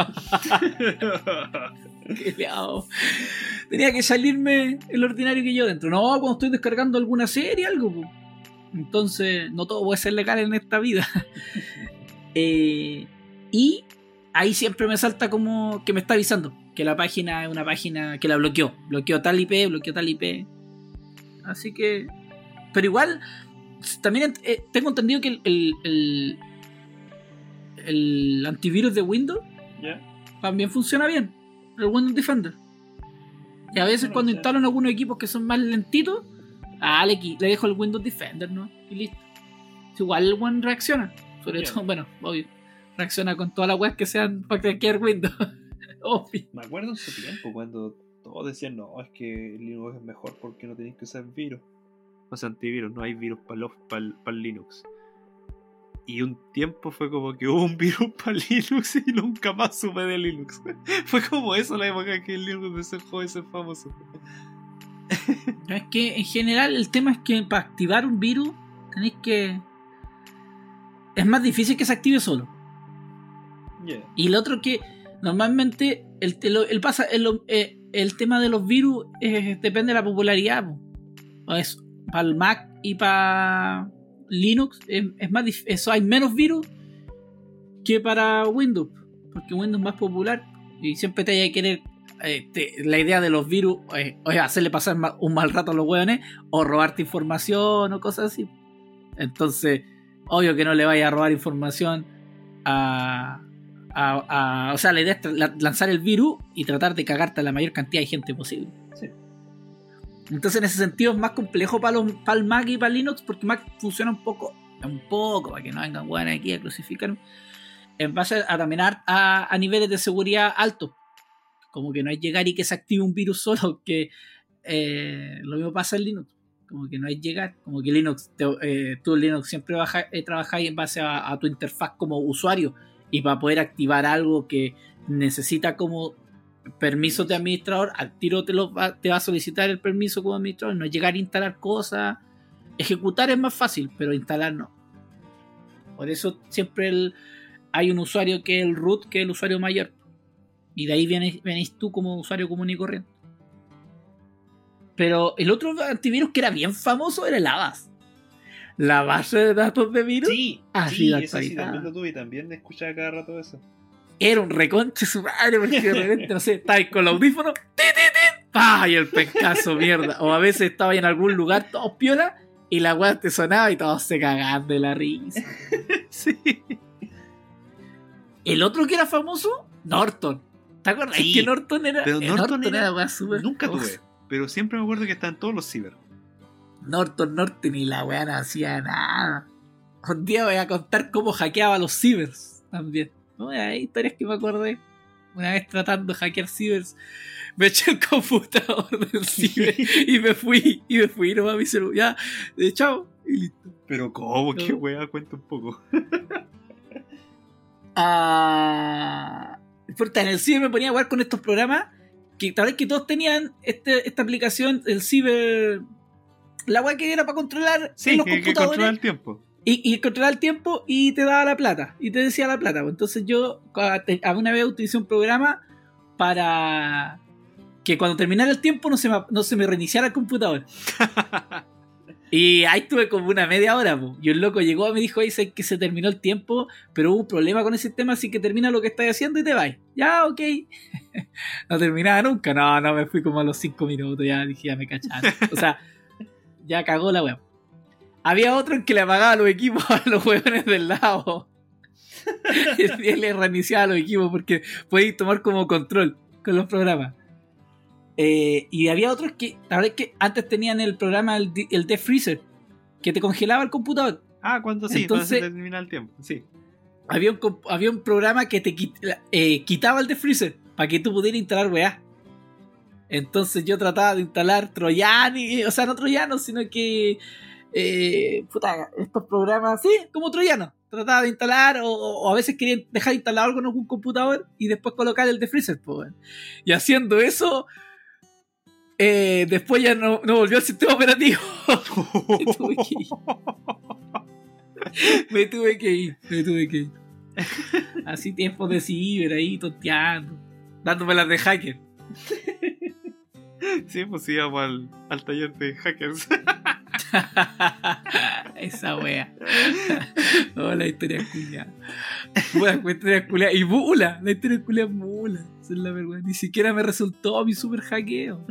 Qué liado. Tenía que salirme el ordinario que yo dentro. No, cuando estoy descargando alguna serie, algo, po. Entonces, no todo puede ser legal en esta vida. Eh, y ahí siempre me salta como que me está avisando que la página es una página que la bloqueó. Bloqueó tal I P, bloqueó tal I P. Así que... Pero igual, también eh, tengo entendido que el, el, el, el antivirus de Windows ¿Ya? también funciona bien. El Windows Defender. Y a veces No, cuando no sé. instalan algunos equipos que son más lentitos, ah, le, qui- le dejo el Windows Defender, ¿no? Y listo. Igual el One reacciona. Sobre Ya. todo, bueno, obvio. Reacciona con todas las webs que sean para cualquier Windows. Obvio. Me acuerdo en su tiempo cuando todos decían, no, es que Linux es mejor porque no tenéis que usar virus. O sea, antivirus, no hay virus para el Linux. Y un tiempo fue como que hubo un virus para Linux y nunca más supe de Linux. Fue como eso la época que el Linux dejó de ser famoso. Es que en general el tema es que para activar un virus tenéis que... Es más difícil que se active solo. Yeah. Y lo otro que normalmente el, el, el pasa, el, eh, el tema de los virus eh, depende de la popularidad. Po. Es, para el Mac y para Linux es, es más dif- eso hay menos virus que para Windows, porque Windows es más popular y siempre te hay que querer eh, te, la idea de los virus eh, o es hacerle pasar ma- un mal rato a los hueones o robarte información o cosas así. Entonces obvio que no le vaya a robar información a, a, a o sea, la idea es tra- la- lanzar el virus y tratar de cagarte a la mayor cantidad de gente posible. Sí. Entonces en ese sentido es más complejo para, los, para el Mac y para Linux, porque Mac funciona un poco, un poco, para que no vengan buenas aquí a crucificarme, en base a también a, a, a niveles de seguridad altos. Como que no es llegar y que se active un virus solo, que eh, lo mismo pasa en Linux. Como que no es llegar, como que Linux, te, eh, tú en Linux siempre baja, eh, trabajáis en base a, a tu interfaz como usuario, y para poder activar algo que necesita como permiso de administrador, al tiro te, lo va, te va a solicitar el permiso como administrador. No es llegar a instalar cosas. Ejecutar es más fácil, pero instalar no. Por eso siempre el, hay un usuario que es el root, que es el usuario mayor, y de ahí vienes, venís tú como usuario común y corriente. Pero el otro antivirus que era bien famoso era el Avast. La base de datos de virus. Sí, sí, eso sí, también lo tuve y también escuchaba cada rato eso. Era un reconche su madre, porque de repente, no sé, estabas con el audífono, ¡ti, ti, ti! ¡Pah! Y el pencazo, mierda. O a veces estaba en algún lugar, todos piola, y la weá te sonaba y todos se cagaban de la risa. Sí. El otro que era famoso, Norton. ¿Te acuerdas? Sí, es que Norton era. Pero Norton, Norton era, era weá súper. Nunca tuve, pero siempre me acuerdo que estaban todos los ciber. Norton, Norton, y la weá no hacía nada. Un día voy a contar cómo hackeaba los cibers también. ¿No? Hay historias que me acordé. Una vez tratando de hackear cibers, me eché el computador del ciber y me fui, y me fui, no mi celular, ya, de chao, y listo. Pero ¿cómo? ¿No? ¿Qué weá? Cuenta un poco. Ah, importa, en el ciber me ponía a jugar con estos programas que tal vez que todos tenían este, esta aplicación, el ciber, la weá que era para controlar Sí, en los que, que computadores. controla el tiempo. Y, y controlaba el tiempo y te daba la plata. Y te decía la plata. Entonces yo alguna vez utilicé un programa para que cuando terminara el tiempo no se me, no se me reiniciara el computador. Y ahí estuve como una media hora, po. Y el loco llegó y me dijo, dice que se terminó el tiempo, pero hubo un problema con el sistema, así que termina lo que estás haciendo y te vas. Ya, ok. No terminaba nunca. No, no, me fui como a los cinco minutos. Ya dije, ya me cacharon. O sea, ya cagó la web. Había otro en que le apagaba los equipos a los huevones del lado. Y él le reiniciaba los equipos porque podéis tomar como control con los programas. Eh, y había otros que, la verdad es que antes tenían el programa, el, el Deep Freezer, que te congelaba el computador. Ah, cuando sí, Entonces, cuando se termina el tiempo, sí. Había un, había un programa que te quit, eh, quitaba el Deep Freezer para que tú pudieras instalar weá. Entonces yo trataba de instalar troyanos, o sea, no troyanos, sino que Eh, puta, estos programas, sí, como troyanos. Trataba de instalar, o, o a veces quería dejar instalado algo en algún computador y después colocar el de Freezer, pues. Y haciendo eso, eh, después ya no, no volvió al sistema operativo. me tuve que ir. Me tuve que ir, me tuve que ir. Así tiempos de ciber ahí, tonteando, dándome las de hacker. Sí, pues íbamos al, al taller de hackers. Esa wea. Oh, la historia culia. Buena historia culia. Y mula. La historia culia es mula. Esa es la vergüenza. Ni siquiera me resultó mi super hackeo.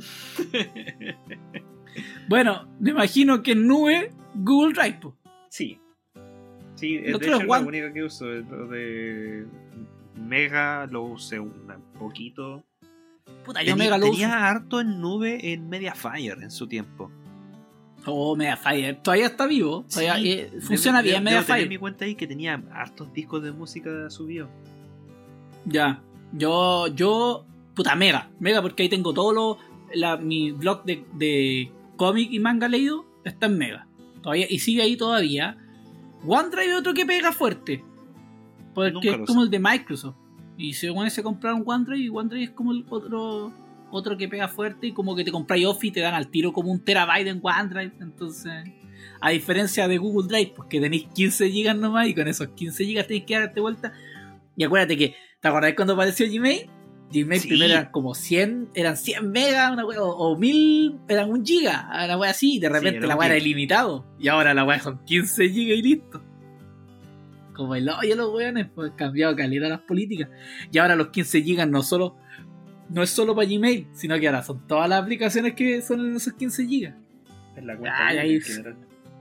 Bueno, me imagino que en nube Google Drive. Po. Sí. Sí, Lo de hecho es la One... única que uso. Lo de Mega lo usé un poquito. Puta, yo tenía, Mega lo tenía uso. harto en nube en Mediafire en su tiempo. Oh, Mediafire. Todavía está vivo. Todavía, Sí, eh, funciona debo, bien debo Mediafire. tener mi cuenta ahí que tenía hartos discos de música subidos. Ya. Yo, yo, puta, Mega. Mega porque ahí tengo todo lo, la, mi blog de, de cómic y manga leído. Está en Mega. Todavía, y sigue ahí todavía. OneDrive es otro que pega fuerte. Porque es como sé. El de Microsoft. Y si bueno, se compraron OneDrive, y OneDrive es como el otro otro que pega fuerte, y como que te compráis Office y te dan al tiro como un terabyte en OneDrive. Entonces, a diferencia de Google Drive, pues que tenéis quince gigas nomás, y con esos quince gigas tenéis que darte vuelta. Y acuérdate que, ¿te acordás cuando apareció Gmail? Gmail sí. Primero eran como cien, eran cien megas, una wea, o, o mil, eran un giga, una wea así, y de repente sí, la wea era ilimitado. Y ahora la wea son quince gigas y listo. Como el hoyo los weones, pues cambiado calidad las políticas. Y ahora los quince gigas no solo no es solo para Gmail, sino que ahora son todas las aplicaciones que son en esos quince gigas. Es la cuenta Ay, ahí... en general.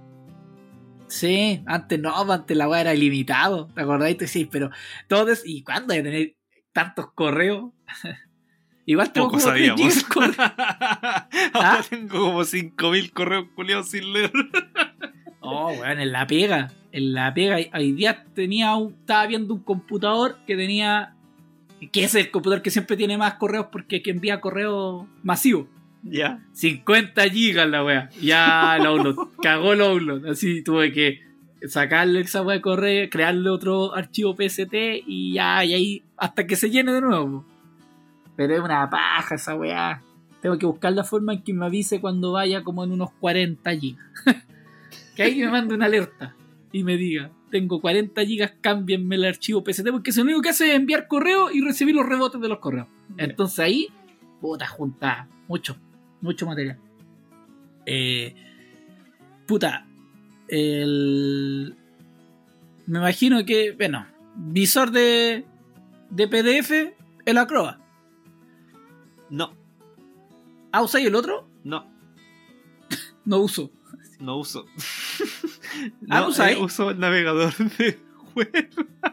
Sí, antes no, antes la weá era ilimitado, ¿te acordáis? Sí, pero todos, ¿y cuándo hay que tener tantos correos? Igual tengo Poco como tres sabíamos. gigas correo. Ahora ¿Ah? tengo como cinco mil correos culiados sin leer. Oh, weón, en la pega. En la pega. Hoy día tenía un, estaba viendo un computador que tenía. Que es el computador que siempre tiene más correos porque que envía correos masivos. Ya. cincuenta gigas la wea. Ya el download. Cagó el download. Así tuve que sacarle esa wea de correo, crearle otro archivo P S T y ya, y ahí hasta que se llene de nuevo. Pero es una paja esa wea. Tengo que buscar la forma en que me avise cuando vaya como en unos cuarenta gigas. Que ahí me mande una alerta y me diga, tengo cuarenta gigas, cámbienme el archivo P S T, porque es lo único que hace es enviar correo y recibir los rebotes de los correos. Entonces ahí, puta, junta mucho, mucho material. Eh, puta, el... me imagino que, bueno, visor de, de P D F, el Acrobat. No, ¿Ah, usáis el otro? no, No uso. no uso. Ah, no, ¿usáis? eh, uso el navegador de web.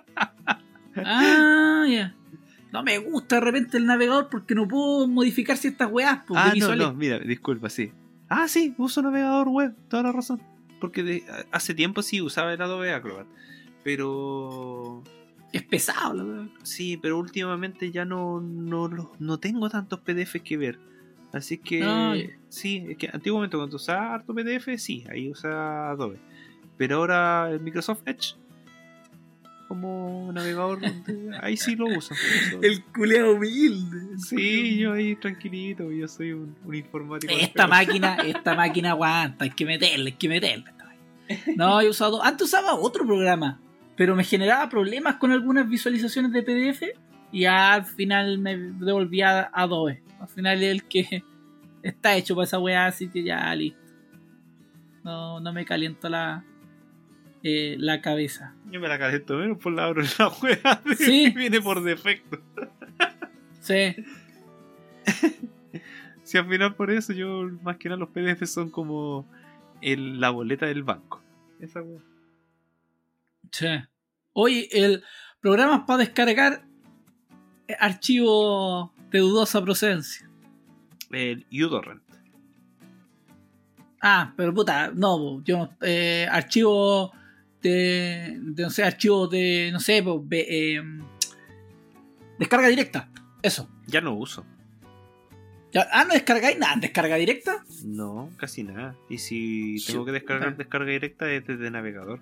Ah, ya. No me gusta de repente el navegador porque no puedo modificar ciertas weas. Pues, Ah, de no, visuales. no, mira, disculpa, sí. Ah, sí, uso navegador web, toda la razón. Porque de, hace tiempo sí usaba el Adobe Acrobat. Pero... Es pesado, la wea. sí, pero últimamente ya no, no, lo- no tengo tantos P D F que ver. Así que... Ah, ya. sí, es que antiguamente cuando usaba harto P D F, sí, ahí usaba Adobe. Pero ahora el Microsoft Edge, como navegador, ahí sí lo uso. Uso- El culeado humilde. sí, yo ahí tranquilito, yo soy un, un informático. Esta máquina, esta máquina aguanta, hay que meterle, hay que meterle. esta máquina. No, he usado. Antes usaba otro programa, pero me generaba problemas con algunas visualizaciones de P D F y al final me devolvía a Adobe. Al final es el que está hecho para esa weá, así que ya listo. No, no me caliento la, eh, la cabeza. Yo me la caliento menos por la abro en la wea de- Sí. que viene por defecto. Sí. Si al final por eso yo más que nada los P D F son como el, la boleta del banco. Esa wea. Sí. Oye, el programa para descargar archivos de dudosa procedencia. El uTorrent. Ah, pero puta, no, po, yo no- eh, archivos de, de, no sé, archivos de, no sé, po, be- eh, descarga directa, eso. Ya no uso. Ya- ah, ¿no descargáis nada? ¿Descarga directa? No, casi nada. Y si tengo Sí, que descargar puta. descarga directa es desde navegador.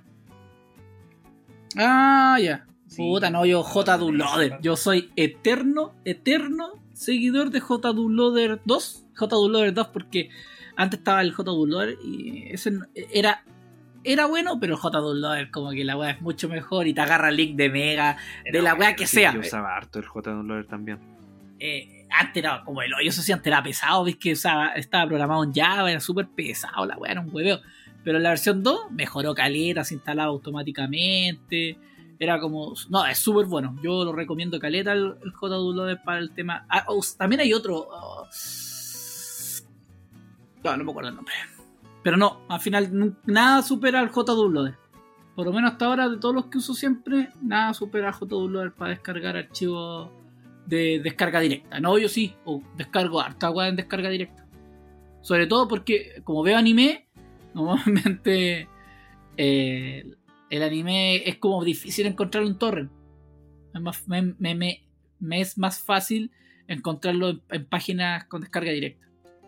Ah, ya. Sí. Puta, no, yo JDownloader. Yo soy eterno, eterno seguidor de JDownloader dos. JDownloader dos porque antes estaba el JDownloader y ese no- era, era bueno, pero el JDownloader como que la weá es mucho mejor y te agarra el link de Mega, de la weá que Sí, sea. Yo usaba harto el JDownloader también. Eh, antes era como el hoyo, eso sí, antes era pesado, ves que usaba, estaba programado en Java, era súper pesado, la weá era un hueveo. Pero en la versión dos mejoró caleta, se instalaba automáticamente. Era como. No, es súper bueno. Yo lo recomiendo caleta el, el JDownloader para el tema. Ah, oh, también hay otro. oh, No, no me acuerdo el nombre. Pero no, al final nu- nada supera al JDownloader. Por lo menos hasta ahora, de todos los que uso siempre, nada supera al JDownloader para descargar archivos de descarga directa. No, yo sí, o descargo harta weá en descarga directa. Sobre todo porque, como veo anime, normalmente eh, el anime es como difícil encontrar un torrent. Es más, me, me- me- me es más fácil encontrarlo en, en páginas con descarga directa.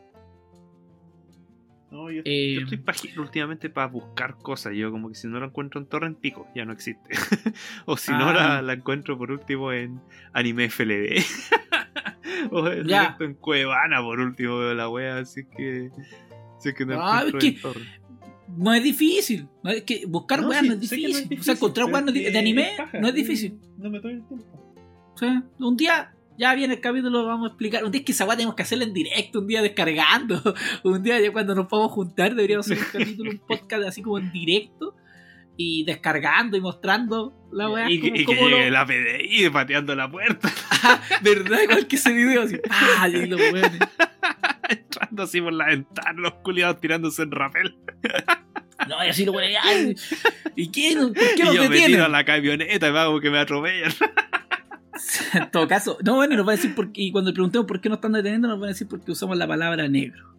No, yo, Eh, yo estoy página últimamente para buscar cosas. Yo como que si no la encuentro en torrent, pico, ya no existe. O si no Ah. la, la encuentro por último en Anime F L V. O en, Ya. directo en Cuevana por último de la wea. Así que... Así que no Ah, encuentro es en que- torrent. No es difícil. No, es que buscar No, weas sí, no es sé que difícil. no es O sea, encontrar difícil, weas no es di- pero de es anime paja, no es difícil. No me doy el tiempo. O sea, un día, ya viene el capítulo, vamos a explicar. Un día es que esa weá tenemos que hacerla en directo, un día descargando. Un día ya cuando nos podamos juntar deberíamos hacer un capítulo, un podcast así como en directo. Y descargando y mostrando la weá. Y, que- como- y que como llegue lo- la P D I pateando la puerta. ¿Verdad? Igual que ese video así. ¡Ah! Y los weones. Entrando así por la ventana, los culiados tirándose en rapel. No, y así los weones. ¡Ay! ¿Y qué? ¿Por qué Y nos yo me tiro a detienen? la camioneta y me hago que me atropellan. En todo caso, no, bueno, nos va a decir por qué, y cuando le preguntemos por qué nos están deteniendo, nos van a decir porque usamos la palabra negro.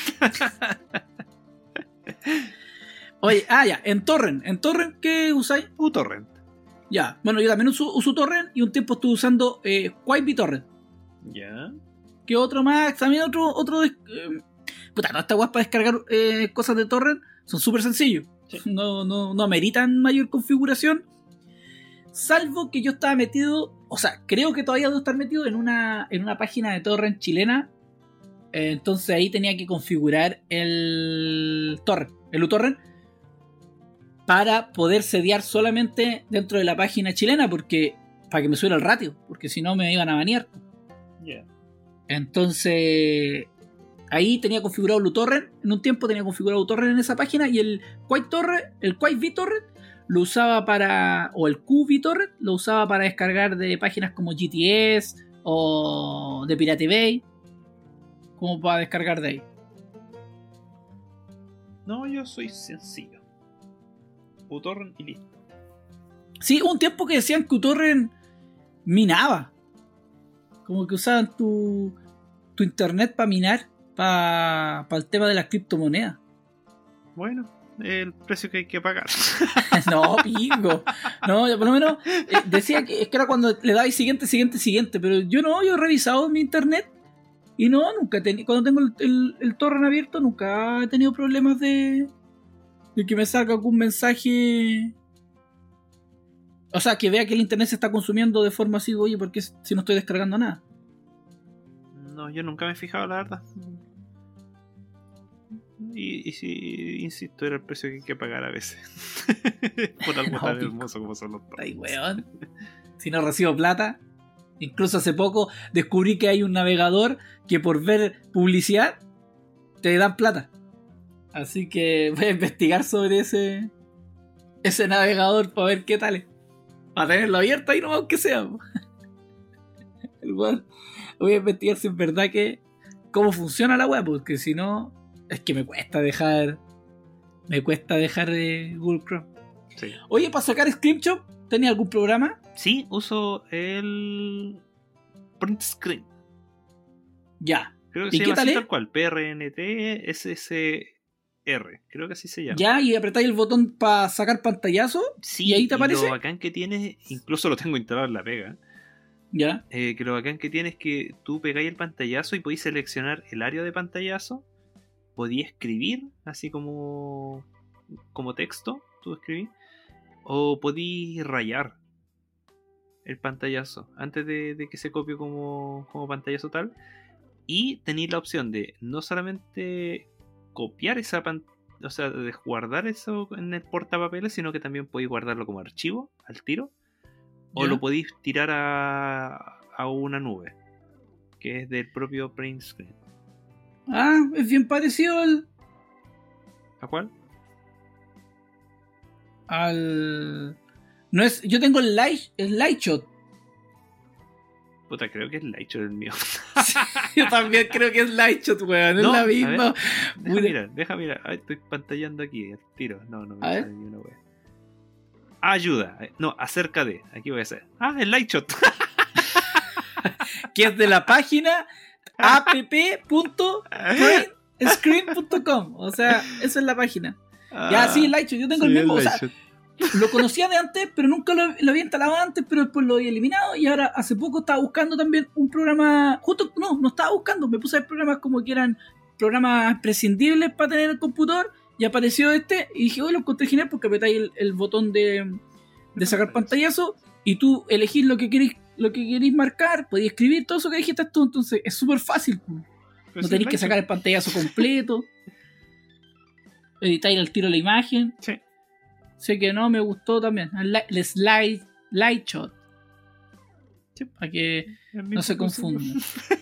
Oye, ah, ya, en Torrent, ¿en Torrent qué usáis? uTorrent. Ya, bueno, yo también uso, uso Torrent y un tiempo estuve usando eh, QuickBitTorrent. Ya. Que otro más, también otro, otro, eh, puta, no, esta guapa para descargar eh, cosas de Torrent son súper sencillos. Sí. No, no, no ameritan mayor configuración. Salvo que yo estaba metido, o sea, creo que todavía debo estar metido en una, en una página de Torrent chilena. Eh, entonces ahí tenía que configurar el Torrent, el uTorrent, para poder sediar solamente dentro de la página chilena, porque para que me suba el ratio, porque si no me iban a banear. Yeah. Entonces ahí tenía configurado el uTorrent, en un tiempo tenía configurado uTorrent en esa página, y el QuickTorrent, el QuickBitTorrent lo usaba para, o el QBitTorrent lo usaba para descargar de páginas como G T S o de Pirate Bay, como para descargar de ahí. No, yo soy sencillo. uTorrent y listo. Sí, hubo un tiempo que decían que uTorrent minaba. Como que usaban tu, tu internet para minar, para pa el tema de las criptomonedas. Bueno, el precio que hay que pagar. No, pico. No, por lo menos eh, decía que es que era cuando le dabais siguiente, siguiente, siguiente. Pero yo no, yo he revisado mi internet y no, nunca he tenido. Cuando tengo el, el, el torrent abierto, nunca he tenido problemas de, de que me salga algún mensaje. O sea, que vea que el internet se está consumiendo de forma así, oye, ¿por qué si no estoy descargando nada? No, yo nunca me he fijado, la verdad. Y, y si, insisto, era el precio que hay que pagar a veces. Por algo no, tan pico. Hermoso como son los torrents. Ay, weón. Si no recibo plata. Incluso hace poco descubrí que hay un navegador que por ver publicidad te dan plata. Así que voy a investigar sobre ese ese navegador para ver qué tal es. Para tenerlo abierto ahí nomás, aunque sea. El weón. Voy a investigar si es verdad que cómo funciona la web, porque si no, es que me cuesta dejar me cuesta dejar eh, Google Chrome. Sí. Oye, para sacar Screenshot, ¿tenía algún programa? Sí, uso el Print Screen. Ya. Creo que ¿Y se qué llama tal así es? tal cual, P R N T S S R. Creo que así se llama. Ya, y apretáis el botón para sacar pantallazo. Sí, y ahí te aparece. Y lo bacán que tiene, incluso lo tengo instalado en la pega. Ya. Eh, que lo bacán que tiene es que tú pegáis el pantallazo y podéis seleccionar el área de pantallazo. Podías escribir, así como como texto, tú escribís. O podías rayar el pantallazo antes de, de que se copie como, como pantallazo tal. Y tenéis la opción de no solamente copiar esa pantalla, o sea, de guardar eso en el portapapeles, sino que también podéis guardarlo como archivo al tiro. O ¿Ya? lo podéis tirar a, a una nube, que es del propio Print Screen. Ah, es bien parecido al. ¿A cuál? Al. No es. Yo tengo el Light, el Lightshot. Puta, creo que es Lightshot el mío. Yo también creo que es Lightshot, weón. Es No, la a misma. ver, deja mirar, deja mirar. Ay, estoy pantallando aquí, el tiro. No, no me A sale ver. ni una wea. Ayuda. No, acerca de. Aquí voy a hacer. Ah, el Lightshot. Que es de la página app punto print screen punto com. O sea, esa es la página. Ya, sí, el Lightshot. Yo tengo sí, el mismo. el O sea, lo conocía de antes, pero nunca lo, lo había instalado antes, pero después lo había eliminado. Y ahora, hace poco estaba buscando también un programa. Justo, no, no estaba buscando. Me puse a ver programas como que eran programas prescindibles para tener en el computador. Y apareció este. Y dije, oh, lo encontré genial porque apretáis el, el botón de, de sacar pantallazo. Y tú elegís lo que queréis, lo que queréis marcar. Podéis escribir todo eso que dijiste tú. Entonces, es súper fácil. No tenéis que sacar el pantallazo completo. Editáis al tiro la imagen. Sí. Sé que no, me gustó también. El, li- el slide, Lightshot. Sí. Para que no se confundan.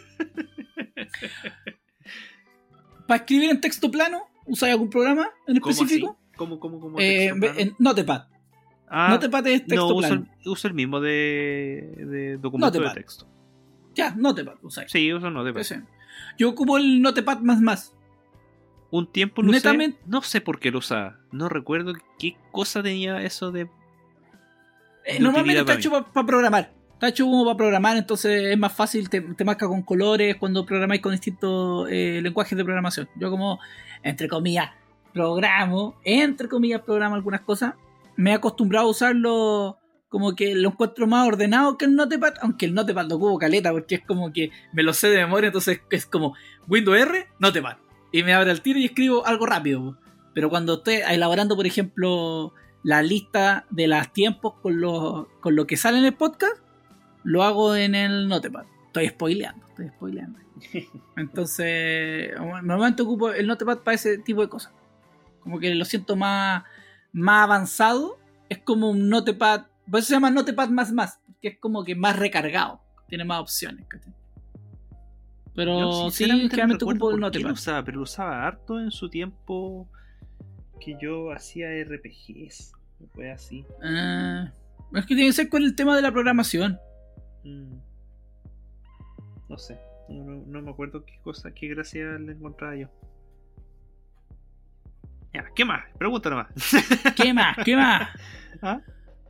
Para escribir en texto plano, ¿usáis algún programa en específico? ¿Cómo, cómo, cómo? Eh, en Notepad. Ah, Notepad es texto no, plano. uso el, uso el mismo de, de documento Notepad. de texto. Ya, Notepad usáis. Sí, uso Notepad. Ese. Yo ocupo el Notepad más más. Un tiempo lo Netamente- usé, no sé por qué lo usaba. No recuerdo qué cosa tenía eso de... Eh, de normalmente utilidad está para hecho mí. para programar. Está hecho como para programar, entonces es más fácil, te, te marca con colores cuando programáis con distintos eh, lenguajes de programación. Yo como, entre comillas, programo, entre comillas, programo algunas cosas. Me he acostumbrado a usarlo como que lo encuentro más ordenado que el Notepad, aunque el Notepad lo ocupo caleta, porque es como que me lo sé de memoria, entonces es como Windows R, Notepad. Y me abre el tiro y escribo algo rápido. Pero cuando estoy elaborando, por ejemplo, la lista de los tiempos con lo, con lo que sale en el podcast, lo hago en el Notepad. Estoy spoileando, estoy spoileando. Entonces, normalmente ocupo el Notepad para ese tipo de cosas. Como que lo siento más, más avanzado. Es como un Notepad, por eso se llama Notepad más más, porque es como que más recargado. Tiene más opciones. ¿Cachai? Pero Yo, sí, generalmente generalmente no ocupo el por qué Notepad. lo usaba, pero lo usaba harto en su tiempo que yo hacía R P Gs. Fue así. Uh, es que tiene que ser con el tema de la programación. Mm. No sé, no, no, no me acuerdo qué cosa, qué gracia le encontraba yo. Ya, ¿qué más? Pregunta nomás. ¿Qué más? ¿Qué más? ¿Ah?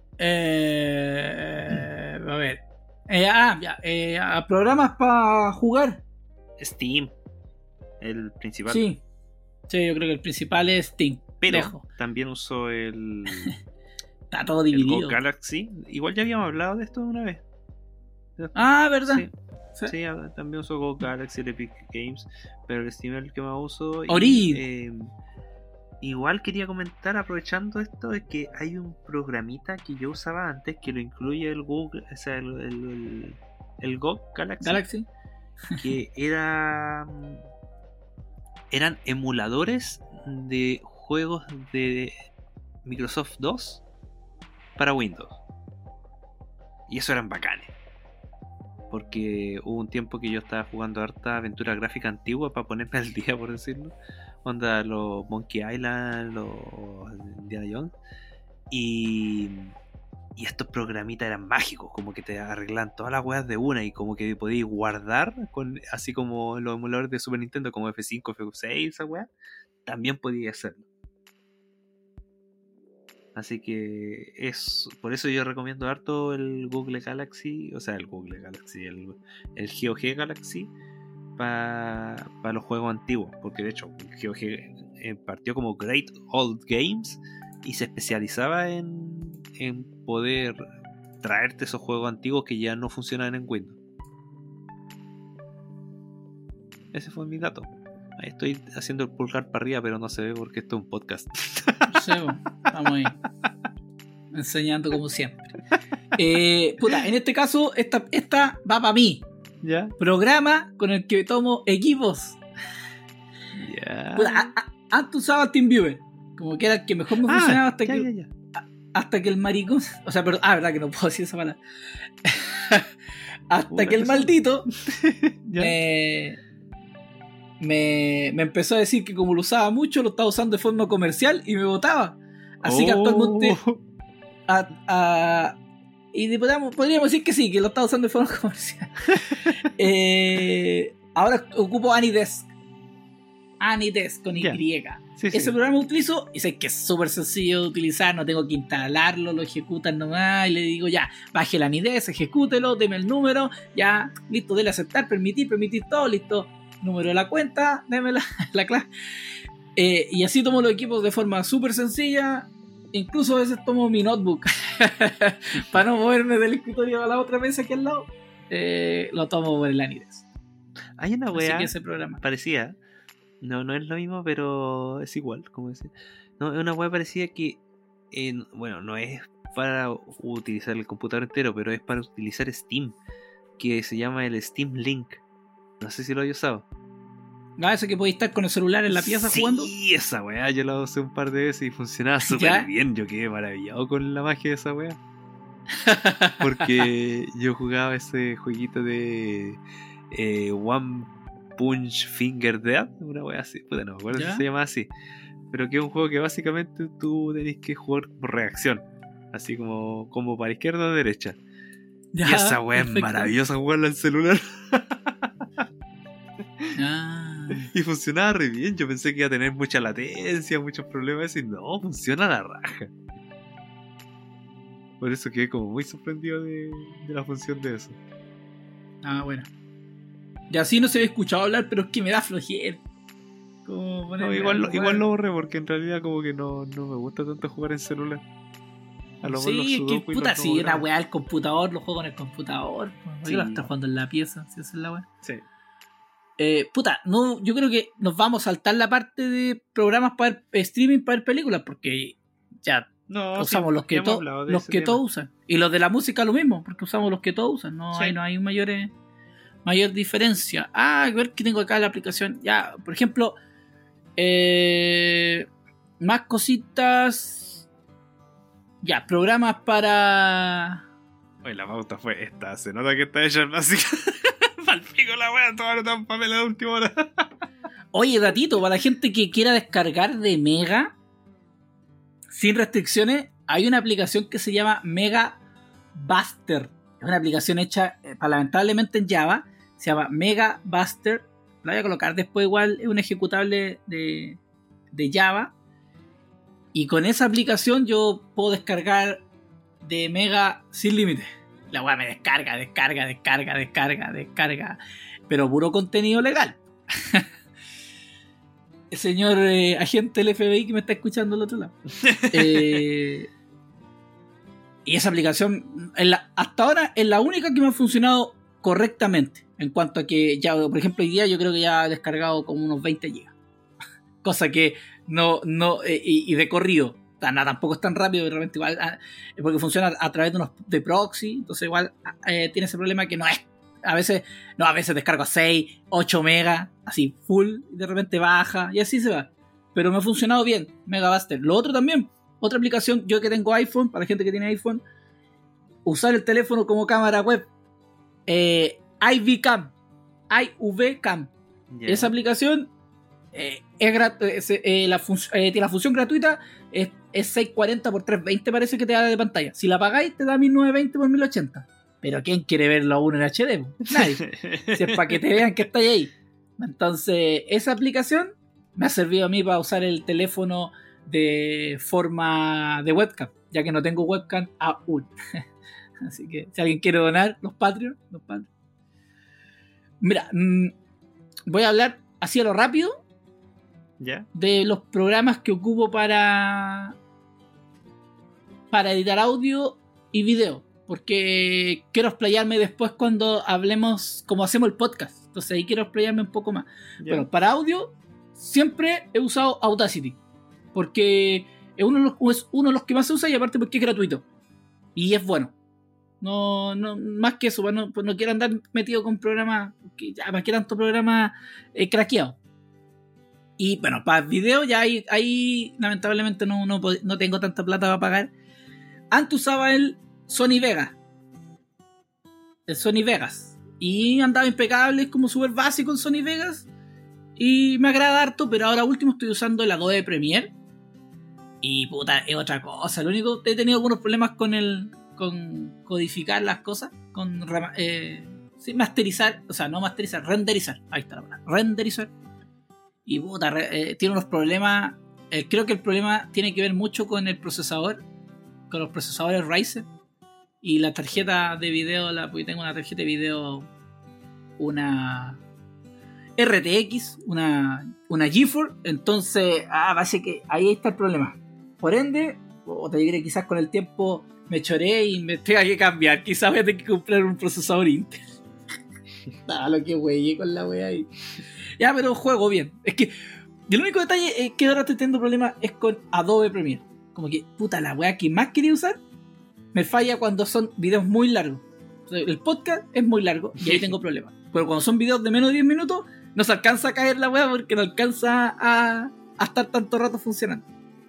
Eh, a ver. Eh, ah, ya. Eh, a programas para jugar. Steam, el principal. Sí. Sí, yo creo que el principal es Steam. Pero Lejos. también uso el, Está todo el dividido. Go Galaxy. Igual ya habíamos hablado de esto una vez. Ah, ¿verdad? Sí. Sí. Sí, también uso Go Galaxy, el Epic Games, pero el Steam es el que más uso. Ori. Y, eh, igual quería comentar, aprovechando esto, es que hay un programita que yo usaba antes que lo incluye el Google, o sea, el, el, el, el Go Galaxy, Galaxy. que era eran emuladores de juegos de Microsoft dos para Windows. Y eso eran bacanes. Porque hubo un tiempo que yo estaba jugando harta aventura gráfica antigua para ponerme al día, por decirlo. Onda los Monkey Island, los Indiana Jones. Y, y estos programitas eran mágicos, como que te arreglan todas las weas de una y como que podías guardar, con, así como los emuladores de Super Nintendo, como F cinco, F seis, esa wea, también podías hacerlo. Así que es por eso yo recomiendo harto el Google Galaxy, o sea, el Google Galaxy, el, el G O G Galaxy para pa los juegos antiguos, porque de hecho el G O G eh, partió como Great Old Games y se especializaba en, en poder traerte esos juegos antiguos que ya no funcionan en Windows. Ese fue mi dato. Ahí estoy haciendo el pulgar para arriba, pero no se ve porque esto es un podcast. Sí, bueno, estamos ahí enseñando como siempre. Eh, puta, en este caso, esta, esta va para mí. ¿Ya? Programa con el que tomo equipos. Ya. Puta, a, a, antes usaba TeamViewer, como que era el que mejor me Ah, funcionaba hasta ya, que ya, ya. a, hasta que el maricón, o sea, perdón, ah, verdad que no puedo decir esa palabra. Hasta Pura que el cosa. maldito Ya. me, me, me empezó a decir que como lo usaba mucho, lo estaba usando de forma comercial y me botaba. Así que actualmente Oh. a, a, y podríamos, podríamos decir que sí, que lo estaba usando de forma comercial. eh, ahora ocupo Anydesk. Anydesk con Y. Ya. Sí, Ese sí. programa lo utilizo y sé que es súper sencillo de utilizar, no tengo que instalarlo, lo ejecutan nomás y le digo ya, baje el Anydesk, ejecútelo, deme el número, ya, listo, dele aceptar, permitir, permitir todo, listo, número de la cuenta, deme la, la clave. Eh, y así tomo los equipos de forma súper sencilla. Incluso a veces tomo mi notebook para no moverme del escritorio a la otra mesa aquí al lado. Eh, lo tomo por el Anydesk. Hay una Así wea que ese programa. parecida. No, no es lo mismo, pero es igual, como decir. No, es una wea parecida que, eh, bueno, no es para utilizar el computador entero, pero es para utilizar Steam, que se llama el Steam Link. No sé si lo he usado. ¿No? Ese que podéis estar con el celular en la pieza sí, jugando. Sí, esa weá, yo la usé un par de veces y funcionaba súper ¿Ya? bien. Yo quedé maravillado con la magia de esa weá. Porque yo jugaba ese jueguito de eh, One Punch Finger Death, una weá así. Puta, no me acuerdo ¿Ya? si se llama así. Pero que es un juego que básicamente tú tenés que jugar por reacción. Así como, como para izquierda o derecha. Ya, y esa weá es perfecto. maravillosa jugarla en celular. Ah. Y funcionaba re bien. Yo pensé que iba a tener mucha latencia, muchos problemas. Y no, funciona a la raja. Por eso quedé como muy sorprendido de, de la función de eso. Ah, bueno. Y así no se había escuchado hablar, pero es que me da flojera. Como no, igual, lo, igual lo borré porque en realidad como que no, no me gusta tanto jugar en celular. A lo sí, es que puta, si sí, una weá al computador, lo juego en el computador. ¿Por qué sí. lo estás jugando en la pieza? Si esa es la weá. Sí. Eh, puta, no, yo creo que nos vamos a saltar la parte de programas para ver, streaming para ver películas, porque ya no, usamos sí, los que, to- los que todos usan. Y los de la música lo mismo, porque usamos los que todos usan. No sí. hay, no hay mayores, mayor diferencia. Ah, a ver qué tengo acá en la aplicación. Ya, por ejemplo, eh, más cositas. Ya, programas para... Oye, la pauta fue esta. Se nota que está hecha así. Palpico la wea, todo anotado en papel a la última hora. Oye, datito, para la gente que quiera descargar de Mega sin restricciones, hay una aplicación que se llama Mega Buster. Es una aplicación hecha eh, lamentablemente en Java. Se llama Mega Buster. La voy a colocar después igual. Es un ejecutable de, de Java. Y con esa aplicación yo puedo descargar de Mega sin límite. La weá me descarga, descarga, descarga, descarga, descarga. Pero puro contenido legal. El señor eh, agente del F B I que me está escuchando al otro lado. eh, y esa aplicación, en la, hasta ahora, es la única que me ha funcionado correctamente. En cuanto a que ya, por ejemplo, hoy día yo creo que ya he descargado como unos veinte gigas. Cosa que no, no, eh, y, y de corrido. Nada, tampoco es tan rápido, de repente igual, ah, porque funciona a través de unos de proxy, entonces igual eh, tiene ese problema que no es, a veces, no, a veces descargo seis, ocho megas, así full, y de repente baja, y así se va. Pero me ha funcionado bien, Mega Buster. Lo otro también, otra aplicación, yo que tengo iPhone, para la gente que tiene iPhone, usar el teléfono como cámara web, eh, I V Cam, I V Cam, yeah. Esa aplicación Eh, es grat- eh, la fun- eh, tiene la función gratuita, es, es seiscientos cuarenta por trescientos veinte, parece que te da de pantalla. Si la pagáis te da mil novecientos veinte por mil ochenta. Pero ¿quién quiere verlo aún en H D? Nadie. Si es para que te vean que está ahí. Entonces esa aplicación me ha servido a mí para usar el teléfono de forma de webcam, ya que no tengo webcam aún. Así que si alguien quiere donar, los Patreon, los Patreon. Mira, mmm, voy a hablar así a lo rápido. ¿Ya? De los programas que ocupo para para editar audio y video, porque quiero explayarme después cuando hablemos como hacemos el podcast, entonces ahí quiero explayarme un poco más. ¿Ya? Bueno, para audio siempre he usado Audacity porque es uno de los, es uno de los que más se usa, y aparte porque es gratuito y es bueno. No, no, más que eso, pues no, pues no quiero andar metido con programas que ya más que tanto programa eh, craqueado. Y bueno, para video ya ahí, ahí lamentablemente no, no, no tengo tanta plata para pagar. Antes usaba el Sony Vegas. El Sony Vegas. Y andaba impecable, es como súper básico el Sony Vegas. Y me agrada harto, pero ahora último estoy usando el Adobe Premiere. Y puta, es otra cosa. Lo único que he tenido algunos problemas con el con codificar las cosas. Con eh, sí, masterizar. O sea, no masterizar, renderizar. Ahí está la palabra. Renderizar. Y puta, eh, tiene unos problemas. Eh, creo que el problema tiene que ver mucho con el procesador, con los procesadores Ryzen y la tarjeta de video. La, porque tengo una tarjeta de video, una R T X, una, una GeForce. Entonces, ah, parece que ahí está el problema. Por ende, o te diré, quizás con el tiempo me choré y me tenga que cambiar. Quizás voy a tener que comprar un procesador Intel. Ah, lo que güey con la wea ahí. Ya, pero juego bien. Es que el único detalle es que ahora estoy teniendo problemas es con Adobe Premiere. Como que, puta, la weá que más quería usar me falla cuando son videos muy largos. O sea, el podcast es muy largo y ahí tengo problemas. Pero cuando son videos de menos de diez minutos, no se alcanza a caer la weá porque no alcanza a, a estar tanto rato funcionando.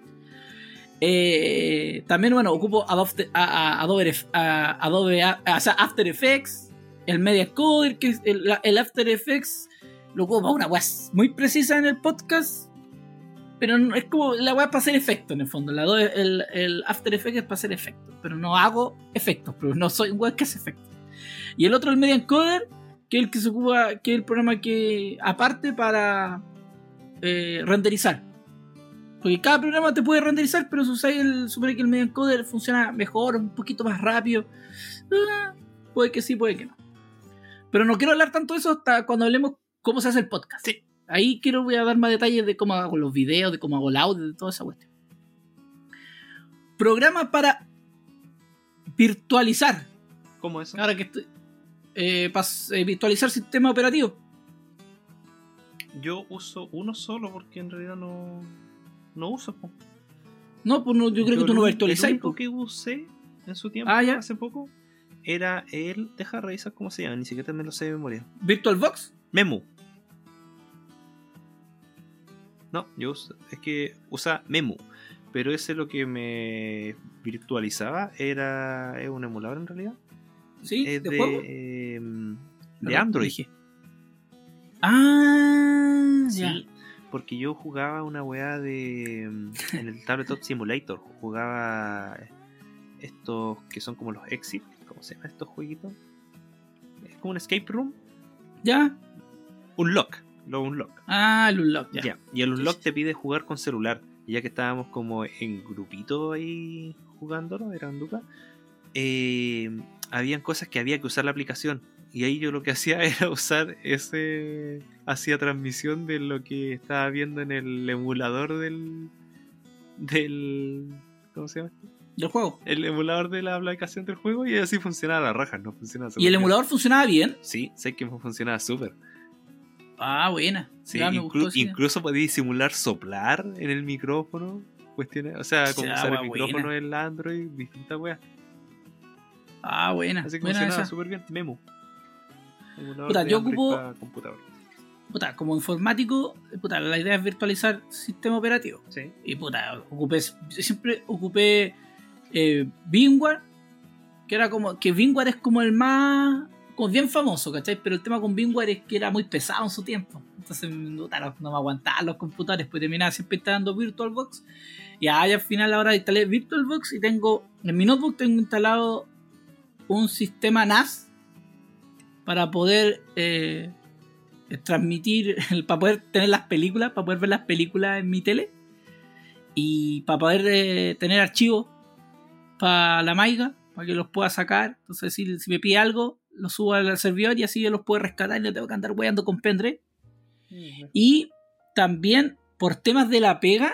Eh, también, bueno, ocupo Adobe, a, a, Adobe, a, Adobe a, a, o sea, After Effects, el Media Encoder, que es el, el After Effects. Lo ocupo para una weá muy precisa en el podcast, pero no, es como la weá para hacer efectos en el fondo. La, el, el After Effects es para hacer efectos, pero no hago efectos, pero no soy un weá que hace efectos. Y el otro, el Media Encoder, que es el que se ocupa, que es el programa que aparte para eh, renderizar. Porque cada programa te puede renderizar, pero si usáis el Super X el Media Encoder funciona mejor, un poquito más rápido. Ah, puede que sí, puede que no. Pero no quiero hablar tanto de eso hasta cuando hablemos cómo se hace el podcast. Sí. Ahí quiero voy a dar más detalles de cómo hago los videos, de cómo hago el audio, de toda esa cuestión. Programa para virtualizar. ¿Cómo eso? Ahora que estoy... Eh, para eh, virtualizar sistema operativo. Yo uso uno solo porque en realidad no, no uso. Po. No, pues no, yo creo Yo que tú no lo- virtualizas. El único que usé en su tiempo, Ah, ya. hace poco, era el... Deja revisar cómo se llama, ni siquiera me lo sé de memoria. VirtualBox. Memu. No, yo uso, es que usa Memu. Pero ese lo que me virtualizaba era... ¿Es un emulador en realidad? Sí, Es de, de, juego. eh, de Perdón, Android. dije. Ah, Sí, ya. porque yo jugaba una weá de... En el Tabletop Simulator. Jugaba estos que son como los Exit. ¿Cómo se llaman estos jueguitos? Es como un escape room. ¿Ya? Unlock. Lo Unlock. Ah, el Unlock, ya. Ya. Y el Sí, Unlock sí, te sí. pide jugar con celular. Y ya que estábamos como en grupito ahí jugándolo, era en dupla, eh, habían cosas que había que usar la aplicación. Y ahí yo lo que hacía era usar ese... Hacía transmisión de lo que estaba viendo en el emulador del... Del... ¿Cómo se llama? Del juego. El emulador de la aplicación del juego, y así funcionaba la raja, no funcionaba ¿Y súper el bien. emulador funcionaba bien? Sí, sé que funcionaba súper. Ah, buena. Sí, Ya me inclu- gustó ese. incluso podías simular soplar en el micrófono. Cuestiones, o sea, como Ya, usar el wea, micrófono buena. en el Android, distintas weas. Ah, buena. Así que Buena funcionaba esa. súper bien. Memo. Emulador Puta, de yo Android ocupo- para computador. Puta, como informático, puta, la idea es virtualizar sistema operativo. Sí. Y puta, ocupé, siempre ocupé eh, VMware, que era como, que VMware es como el más, como bien famoso, ¿cachai? Pero el tema con VMware es que era muy pesado en su tiempo. Entonces, puta, no, no me aguantaban los computadores, pues terminaba siempre instalando VirtualBox. Y ahí al final ahora instalé VirtualBox y tengo, en mi notebook tengo instalado un sistema N A S para poder eh, transmitir, para poder tener las películas, para poder ver las películas en mi tele y para poder eh, tener archivos para la Maiga, para que los pueda sacar. Entonces si, si me pide algo, lo subo al servidor y así yo los puedo rescatar y no tengo que andar weando con pendrive. Y también por temas de la pega.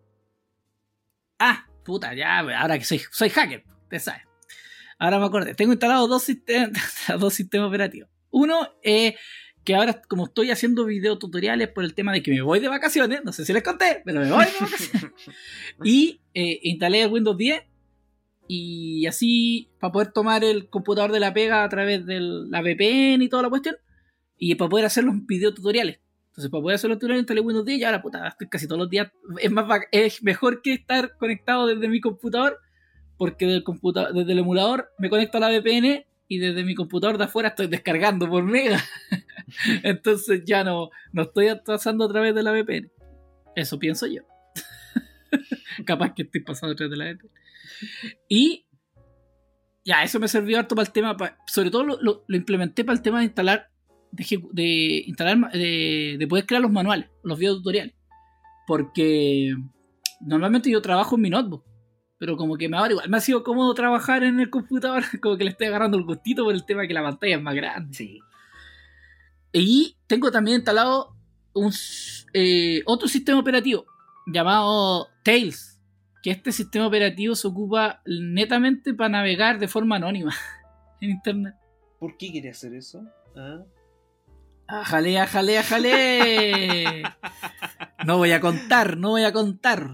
Ah, puta, ya, ahora que soy, soy hacker, te sabes. Ahora me acordé, tengo instalados dos sistemas, dos sistemas operativos. Uno es que ahora, como estoy haciendo videotutoriales por el tema de que me voy de vacaciones, no sé si les conté, pero me voy de vacaciones. Y eh, instalé el Windows diez y así para poder tomar el computador de la pega a través de la V P N y toda la cuestión, y para poder hacer los videotutoriales. Entonces, para poder hacer los tutoriales instalé Windows diez y ahora, puta, estoy casi todos los días. Es más bac- es mejor que estar conectado desde mi computador, porque del computador, desde el emulador me conecto a la V P N y desde mi computador de afuera estoy descargando por mega. Entonces ya no, no estoy pasando a través de la V P N. Eso pienso yo. Capaz que estoy pasando a través de la V P N. Y ya, eso me sirvió harto para el tema. Para, sobre todo lo, lo, lo implementé para el tema de instalar, de, ejecu- de instalar, de, de poder crear los manuales, los videotutoriales. Porque normalmente yo trabajo en mi notebook, pero como que me ahora igual me ha sido cómodo trabajar en el computador, como que le estoy agarrando el gustito por el tema que la pantalla es más grande. Sí. Y tengo también instalado un, eh, otro sistema operativo llamado Tails, que este sistema operativo se ocupa netamente para navegar de forma anónima en internet. ¿Por qué quería hacer eso? ¿Ah? ¡Ajale, ajale, ajale! No voy a contar, no voy a contar.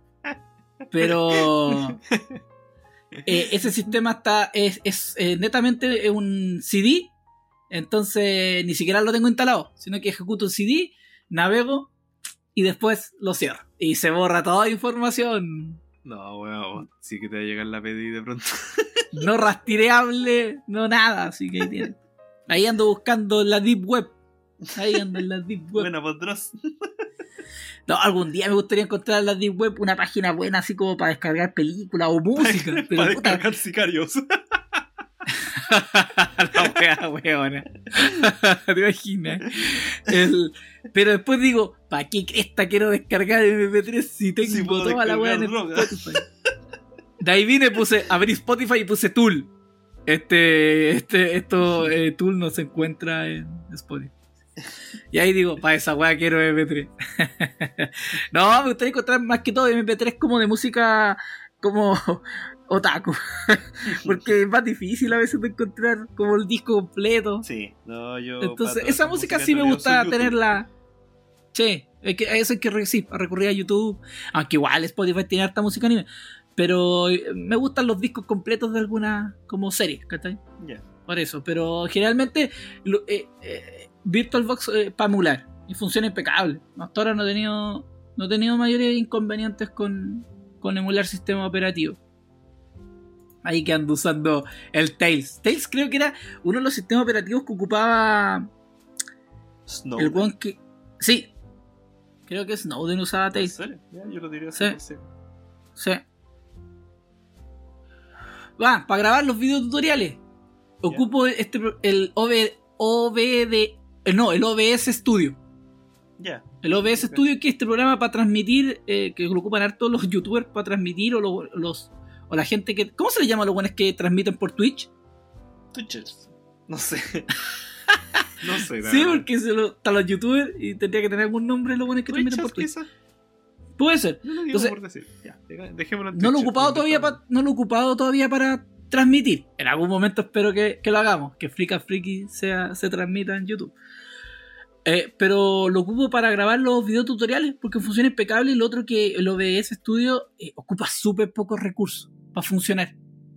Pero eh, ese sistema está es, es eh, netamente un C D. Entonces ni siquiera lo tengo instalado, sino que ejecuto un C D, navego y después lo cierro. Y se borra toda la información. No, weón, sí que te va a llegar la P D I de pronto. No rastreable, no nada. Así que ahí, tiene. Ahí ando buscando en la Deep Web. Ahí ando en la Deep Web. Buena, pues Dross. No, algún día me gustaría encontrar en la Deep Web una página buena así como para descargar películas o música. Para, Pero para puta, descargar sicarios. la wea, weona. ¿Te imaginas? El... Pero después digo, ¿para qué cresta quiero descargar M P tres si tengo Si puedo toda la weá en descargar droga? Spotify? De ahí vine, puse, abrí Spotify y puse Tool. Este, este, esto, eh, Tool no se encuentra en Spotify. Y ahí digo, para esa weá quiero M P tres. No, me gustaría encontrar más que todo M P tres como de música como otaku. Porque es más difícil a veces de encontrar como el disco completo. Sí, no, yo. Entonces, esa música sí me gusta tenerla. Sí, es que a eso hay que re- sí, a recurrir a YouTube. Aunque igual Spotify tiene harta música anime. Pero me gustan los discos completos de alguna como serie, ¿cachai? Ya. Yeah. Por eso, pero generalmente lo, eh, eh, VirtualBox eh, para emular y funciona impecable. Hasta ahora no he tenido, no he tenido mayores inconvenientes con, con emular sistema operativo. Ahí que ando usando el Tails. Tails creo que era uno de los sistemas operativos que ocupaba Snowden. el one que... Sí, creo que Snowden usaba Tails. ¿En serio? Ya, yo lo diría Sí. así. Sí. Va, para grabar los videos tutoriales ocupo este el O B, O B D, eh, no, el O B S Studio. Ya. Yeah. El O B S okay. Studio, que es este programa para transmitir, eh, que lo ocupan harto los youtubers para transmitir, o lo, los o la gente que... ¿Cómo se le llama a los buenos que transmiten por Twitch? Twitchers. No sé. No sé. Nada. Sí, porque se lo, están los youtubers y tendría que tener algún nombre los buenos que transmiten por Twitch. Quizás. Puede ser. No lo digo Entonces, por decir. Ya, dejémoslo en no lo he ocupado todavía pa, no lo he ocupado todavía para transmitir. En algún momento espero que, que lo hagamos, que Freaka Freaky sea, se transmita en YouTube. Eh, pero lo ocupo para grabar los videos tutoriales porque funciona impecable. Y lo otro, que el O B S Studio eh, ocupa súper pocos recursos para funcionar.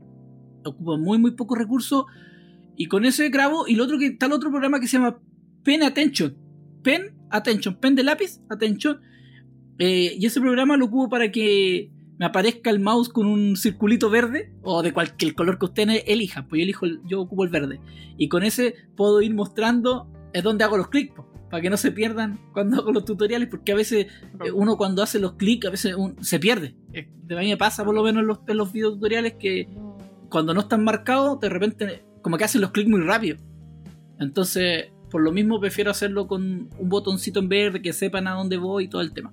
Ocupa muy muy pocos recursos y con ese grabo. Y lo otro, que está el otro programa que se llama Pen Attention. Pen Attention, pen de lápiz, Attention. Eh, y ese programa lo ocupo para que me aparezca el mouse con un circulito verde o de cualquier color que ustedes elijan. Pues yo elijo, el, yo ocupo el verde. Y con ese puedo ir mostrando es donde hago los clics, pues, para que no se pierdan cuando hago los tutoriales, porque a veces eh, uno cuando hace los clics a veces un, se pierde. Eh, de a mí me pasa por lo menos en los, en los videos tutoriales que cuando no están marcados, de repente como que hacen los clics muy rápido. Entonces, por lo mismo prefiero hacerlo con un botoncito en verde, que sepan a dónde voy y todo el tema.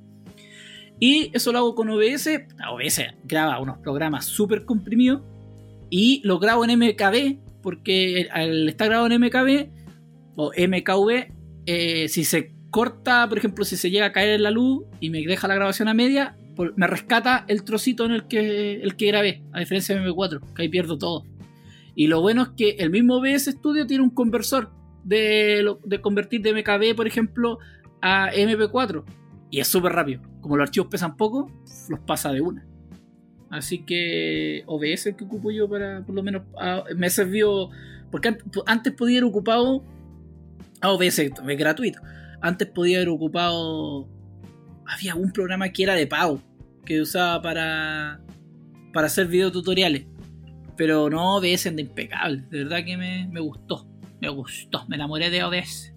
Y eso lo hago con O B S. O B S graba unos programas súper comprimidos y lo grabo en M K B, porque al estar grabado en M K B o M K V, eh, si se corta, por ejemplo, si se llega a caer en la luz y me deja la grabación a media, me rescata el trocito en el que, el que grabé, a diferencia de M P cuatro, que ahí pierdo todo. Y lo bueno es que el mismo O B S Studio tiene un conversor de, de convertir de M K B, por ejemplo, a M P cuatro. Y es súper rápido. Como los archivos pesan poco, los pasa de una. Así que O B S que ocupo yo para, por lo menos, a, me sirvió. Porque antes podía haber ocupado a O B S, es gratuito. Antes podía haber ocupado. Había un programa que era de pago, que usaba para, para hacer videotutoriales. Pero no, O B S anda impecable. De verdad que me, me gustó. Me gustó. Me enamoré de O B S.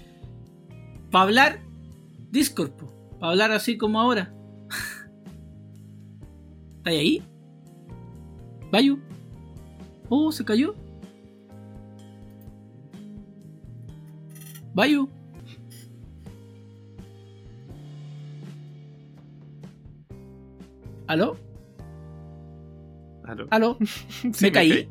Para hablar, Discord, po. Para hablar así como ahora. ¿Está ahí? ¿Bayu? Oh, se cayó. ¿Bayu? ¿Aló? ¿Aló? ¿Aló? Sí, ¿Me caí? Me caí.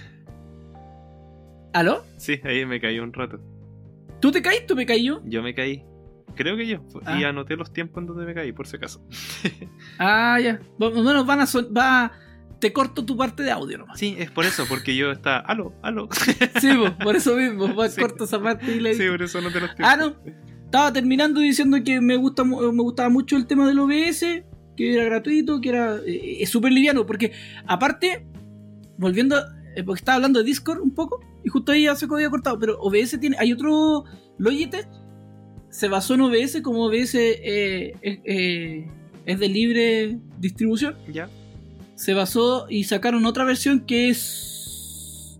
¿Aló? Sí, ahí me caí un rato. ¿Tú te caíste o me caí yo? Yo me caí. Creo que yo. Ah. Y anoté los tiempos en donde me caí, por si acaso. Ah, ya. Bueno, van a son- va... te corto tu parte de audio nomás. Sí, es por eso, porque yo estaba... Aló, aló. Sí, pues, por eso mismo. Va, Sí. corto esa parte y le Sí, por eso anoté los tiempos. Ah, no. Estaba terminando diciendo que me gusta mu- me gustaba mucho el tema del O B S, que era gratuito, que era eh, es súper liviano, porque aparte, volviendo, eh, porque estaba hablando de Discord un poco, y justo ahí ya se había cortado, pero O B S tiene, hay otro Logitech, se basó en O B S, como O B S eh, eh, eh, es de libre distribución, Ya. se basó y sacaron otra versión que es...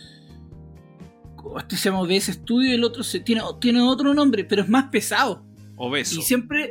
Este se llama O B S Studio y el otro se, tiene, tiene otro nombre, pero es más pesado. Obeso. Y siempre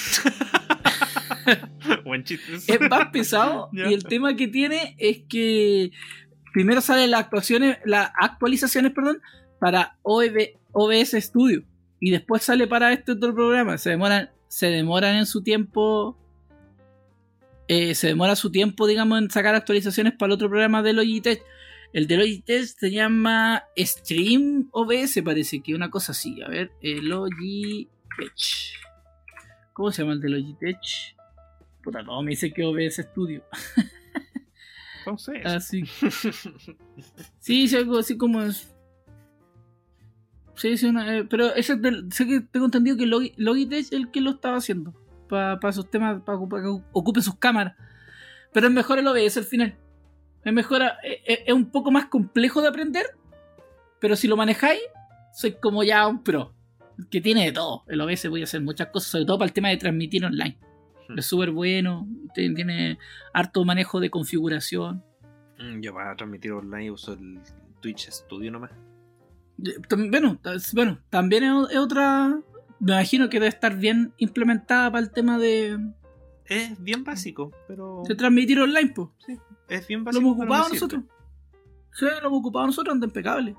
Buen chiste. es más pesado. Ya. Y el tema que tiene es que primero salen las actuaciones, las actualizaciones, perdón, para O B S Studio. y después sale para este otro programa. Se demoran, se demoran en su tiempo. Eh, se demora su tiempo, digamos, en sacar actualizaciones para el otro programa de Logitech. El de Logitech se llama Stream O B S, parece que una cosa así. A ver, eh, Logitech. ¿Cómo se llama el de Logitech? Puta, no, me dice que O B S Studio. Entonces. Así. Sí, sí, algo así como es. Sí, sí, una, eh, pero ese es del, sé que tengo entendido que Logi, Logitech es el que lo estaba haciendo. Para pa esos temas, para pa que ocupe sus cámaras. Pero es mejor el O B S al final. Es mejor, es, es un poco más complejo de aprender, pero si lo manejáis, soy como ya un pro, que tiene de todo. El O B S voy a hacer muchas cosas, sobre todo para el tema de transmitir online. Hmm. Es súper bueno, tiene harto manejo de configuración. Yo para transmitir online uso el Twitch Studio nomás. Bueno, bueno también es otra, me imagino que debe estar bien implementada para el tema de... Es bien básico, pero... de transmitir online, pues. Sí. Es bien básico. Lo hemos ocupado nosotros. Sí, lo hemos ocupado nosotros, anda impecable.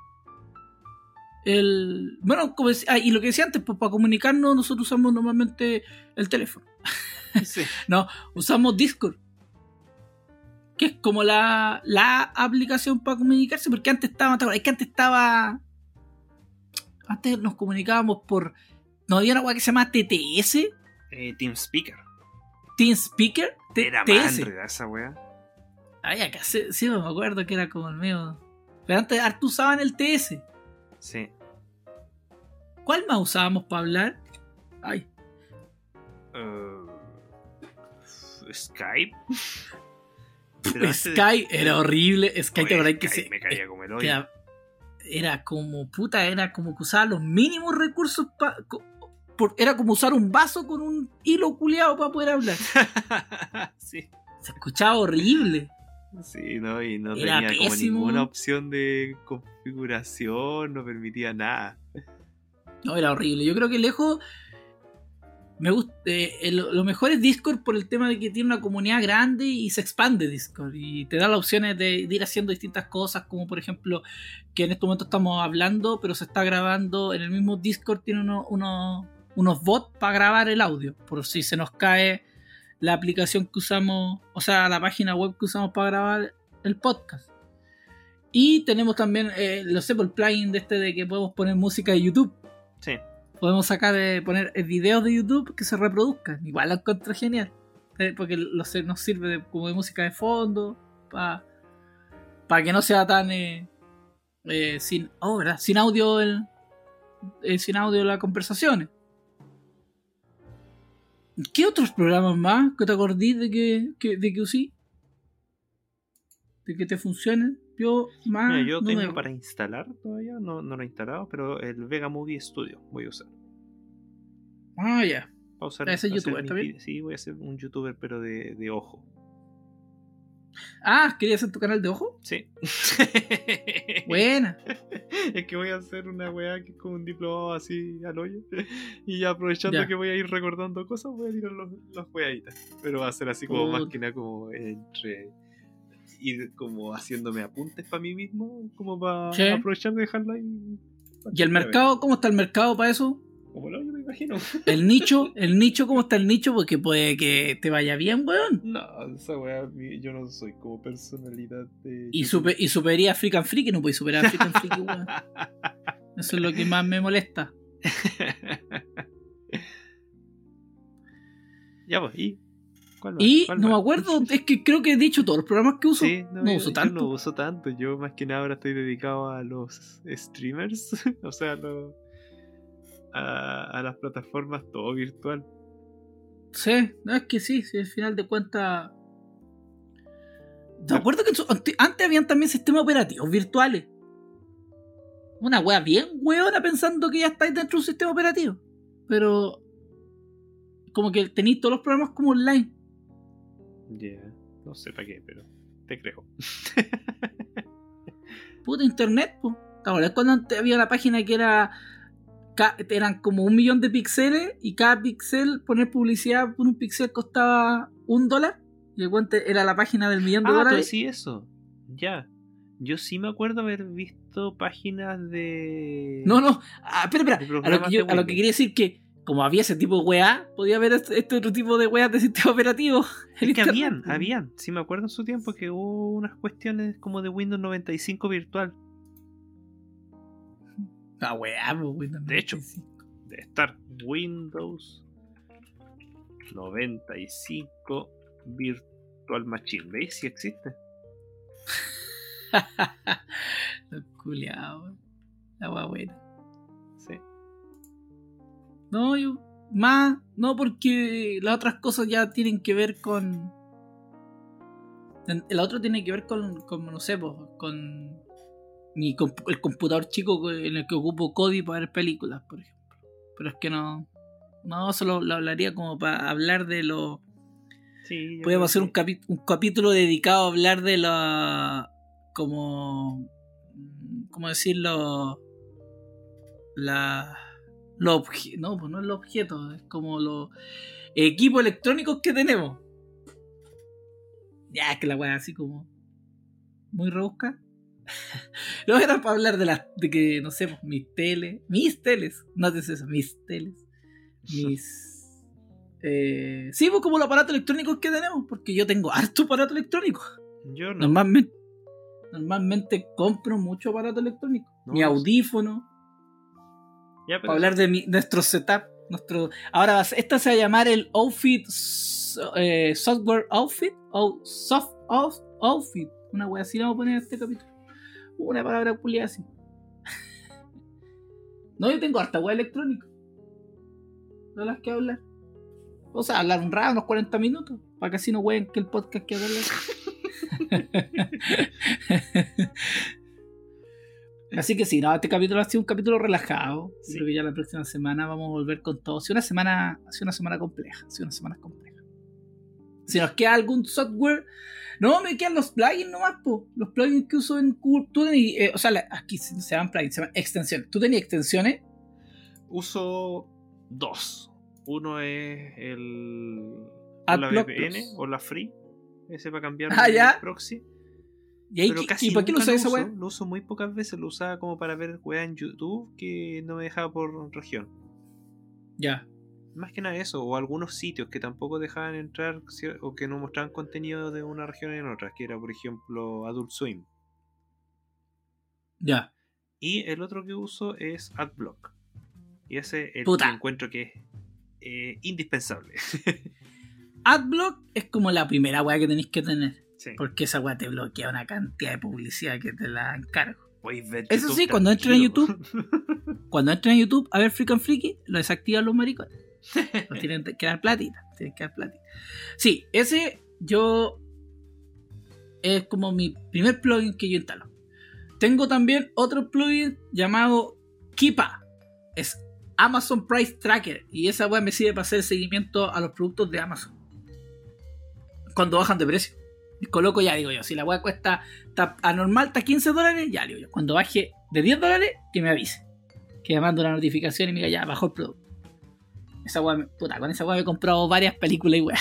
El, bueno, como decía, ah, y lo que decía antes, pues para comunicarnos nosotros usamos normalmente el teléfono. Sí. No, usamos Discord, que es como la, la aplicación para comunicarse, porque antes estaba, es que antes estaba, antes nos comunicábamos por, no había una cosa que se llama T T S, eh, TeamSpeaker. TeamSpeaker, Era más enredada esa wea. Ay, acá sí, sí, me acuerdo que era como el mío. Pero antes harto usaban el T S. Sí. ¿Cuál más usábamos para hablar? Ay. Uh, Skype. Skype de... era horrible. Skype, Oye, te verdad Skype que se. Me caía como el hoyo. Era, era como puta, era como que usaba los mínimos recursos para. Era como usar un vaso con un hilo culeado para poder hablar. Sí. Se escuchaba horrible. Sí, no, y no era tenía pésimo. como ninguna opción de configuración, no permitía nada. No, era horrible. Yo creo que lejos me gusta, eh, lo, lo mejor es Discord por el tema de que tiene una comunidad grande y se expande Discord y te da las opciones de, de ir haciendo distintas cosas, como por ejemplo que en este momento estamos hablando pero se está grabando en el mismo Discord, tiene uno, uno, unos bots para grabar el audio por si se nos cae la aplicación que usamos, o sea, la página web que usamos para grabar el podcast. Y tenemos también, eh, lo sé, por el plugin de este de que podemos poner música de YouTube. Sí. Podemos sacar, eh, poner videos de YouTube que se reproduzcan. Igual lo encuentro genial. Eh, porque lo, se, nos sirve de, como de música de fondo. Para pa que no sea tan... Eh, eh, sin, oh, ¿verdad? Sin audio el, eh, sin audio las conversaciones. ¿Qué otros programas más que te acordís de que, que, de que usí? De que te funcionen. Yo más. Mira, yo no tengo me... para instalar todavía, no, no lo he instalado, pero el Vega Movie Studio voy a usar. Ah, ya. Yeah. Voy a usar, ¿Ese youtuber mi, también? Sí, voy a ser un youtuber, pero de, de ojo. Ah, ¿querías hacer tu canal de ojo? Sí. Buena. Es que voy a hacer una weá que es como un diplomado así al hoyo. Y ya aprovechando ya. que voy a ir recordando cosas, voy a tirar los, los weaditas. Pero va a ser así como uh. más que nada como entre ir como haciéndome apuntes para mí mismo, como para ¿sí? aprovechar de dejarlo ahí. ¿Y el mercado? ¿Cómo está el mercado para eso? Como lo yo me imagino. El nicho, el nicho, ¿cómo está el nicho? Porque puede que te vaya bien, weón. No, esa weá, yo no soy como personalidad de... Y, super, y supería Freakin' Freaky, no puedes superar a Freakin' Freaky, weón. Eso es lo que más me molesta. Ya pues, ¿y? ¿Cuál va? Y ¿Cuál no va? me acuerdo, es que creo que he dicho todos los programas que uso. Sí, no, no yo, uso tanto. Yo no uso tanto, yo más que nada ahora estoy dedicado a los streamers, o sea, a, lo, a, a las plataformas, todo virtual. Sí, no es que sí, si al final de cuentas... ¿Te acuerdas que antes habían también sistemas operativos virtuales? Una wea bien weona pensando que ya estáis dentro de un sistema operativo. Pero... como que tenéis todos los programas como online. Ya, yeah, no sé para qué, pero te creo. Puta internet, po. ¿Te acuerdas cuando antes había la página que era... eran como un millón de píxeles y cada píxel, poner publicidad por un píxel costaba un dólar? Y el guante era la página del millón de ah, dólares. Ah, sí, eso. Ya. Yo sí me acuerdo haber visto páginas de... No, no, ah, espera, de espera. A lo, programas que yo, de a lo que Windows. quería decir que, como había ese tipo de weá, podía haber este, este otro tipo de weá de sistema operativo en Es que internet. habían, habían. Sí me acuerdo en su tiempo que hubo unas cuestiones como de Windows noventa y cinco virtual. Ah, weá, pues, Windows De hecho. noventa y cinco. De estar Windows noventa y cinco Virtual Machine. ¿Veis? Si existe. Los culiados, la weá buena. Sí. No, yo, más, no, porque las otras cosas ya tienen que ver con. El otro tiene que ver con, con no sé, pues, con mi comp- el computador chico en el que ocupo Kodi para ver películas, por ejemplo. Pero es que no, no, solo lo hablaría como para hablar de lo. Sí, yo Podemos hacer creo un, que- capi- un capítulo dedicado a hablar de la. Como. ¿Cómo decirlo? La. Los objetos. No, pues no es los objetos, es como los equipos electrónicos que tenemos. Ya, es que la weá así como. Muy rebusca. No era para hablar de las. De que, no sé, pues, mis teles. Mis teles. No te eso, mis teles. Mis. Eh, sí, pues como los aparatos electrónicos que tenemos. Porque yo tengo harto aparato electrónico. Yo no. Normalmente. Normalmente compro mucho aparato electrónico. No, mi no sé. audífono. Ya, pero Para hablar eso- de mi, nuestro setup. Nuestro, ahora va a ser- esta se va a llamar el Outfit so- eh, Software Outfit o Soft off, Outfit. Una wea así le vamos a poner a este capítulo. Una palabra culiada así. No, yo tengo harta wea electrónica. No las que hablar. O sea, hablar un rato, unos cuarenta minutos. Para que así no ween que el podcast que hablar. Así que sí, no, este capítulo ha sido un capítulo relajado. Sí. Creo que ya la próxima semana vamos a volver con todo. Ha sido una semana, ha sido una semana compleja. Ha sido una semana compleja. Si nos queda algún software, no, me quedan los plugins nomás, po. Los plugins que uso en Google. Tú tenés, eh, o sea, la- aquí se llaman plugins, se llaman extensiones. ¿Tú tenías extensiones? uso dos. Uno es el o la AdBlock V P N Plus. o la Free. Ese para cambiar Ah, el ya. proxy. ¿Y, ahí, Pero qué- casi ¿y para qué lo nunca usas esa uso. weá? Lo uso muy pocas veces. Lo usaba como para ver weá en YouTube que no me dejaba por región. Ya. Más que nada eso. O algunos sitios que tampoco dejaban entrar cier- o que no mostraban contenido de una región en otra. Que era, por ejemplo, Adult Swim. Ya. Y el otro que uso es AdBlock. Y ese es el Puta. que encuentro que es eh, indispensable. AdBlock es como la primera weá que tenéis que tener. Sí. Porque esa weá te bloquea una cantidad de publicidad que te la encargo. Podéis ver Eso YouTube sí, cuando entren a tranquilo. Cuando entren a YouTube a ver Freak and Freaky, lo desactivan los maricones. Nos tienen que dar platita. Tienen que dar platita. Sí, ese yo. Es como mi primer plugin que yo instalo. Tengo también otro plugin llamado Keepa. Es Amazon Price Tracker. Y esa weá me sirve para hacer seguimiento a los productos de Amazon. Cuando bajan de precio. Y coloco ya, digo yo, si la weá cuesta está anormal, está quince dólares, ya digo yo. Cuando baje de diez dólares, que me avise. Que me mande una notificación y me diga, ya, bajó el producto. Esa weá, me- puta, con esa weá me he comprado varias películas y weá.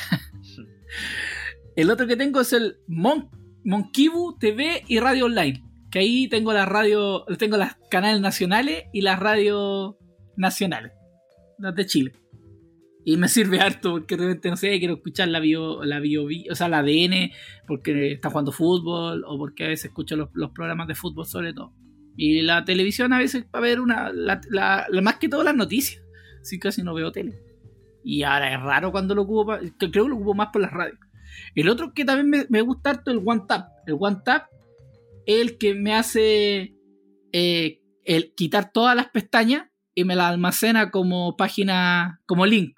El otro que tengo es el Mon Monkibu T V y Radio Online. Que ahí tengo las radio, tengo las canales nacionales y las radios nacionales. Las de Chile. Y me sirve harto porque de repente, no sé, quiero escuchar la bio, la bio, o sea, la A D N, porque está jugando fútbol, o porque a veces escucho los, los programas de fútbol sobre todo. Y la televisión a veces para ver una, la, la, la- más que todo las noticias. Sí, casi no veo tele. Y ahora es raro cuando lo ocupo, pa- que creo que lo ocupo más por las radios. El otro que también me, me gusta harto, el One Tap. El One Tap es el que me hace eh, el quitar todas las pestañas y me las almacena como página, como link.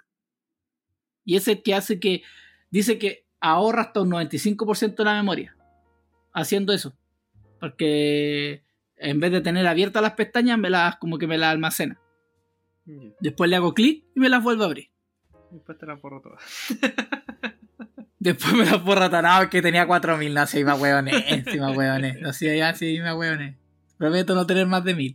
Y es el que hace que, dice que ahorra hasta un noventa y cinco por ciento de la memoria haciendo eso. Porque en vez de tener abiertas las pestañas, me las, como que me las almacena. Ya. Después le hago clic y me las vuelvo a abrir. Después te la borro todas. Después me las borra tanado que tenía cuatro mil. No, sí, me hueoné, sí, me hueoné. No, sí, ya, sí, me hueoné. Prometo no tener más de mil.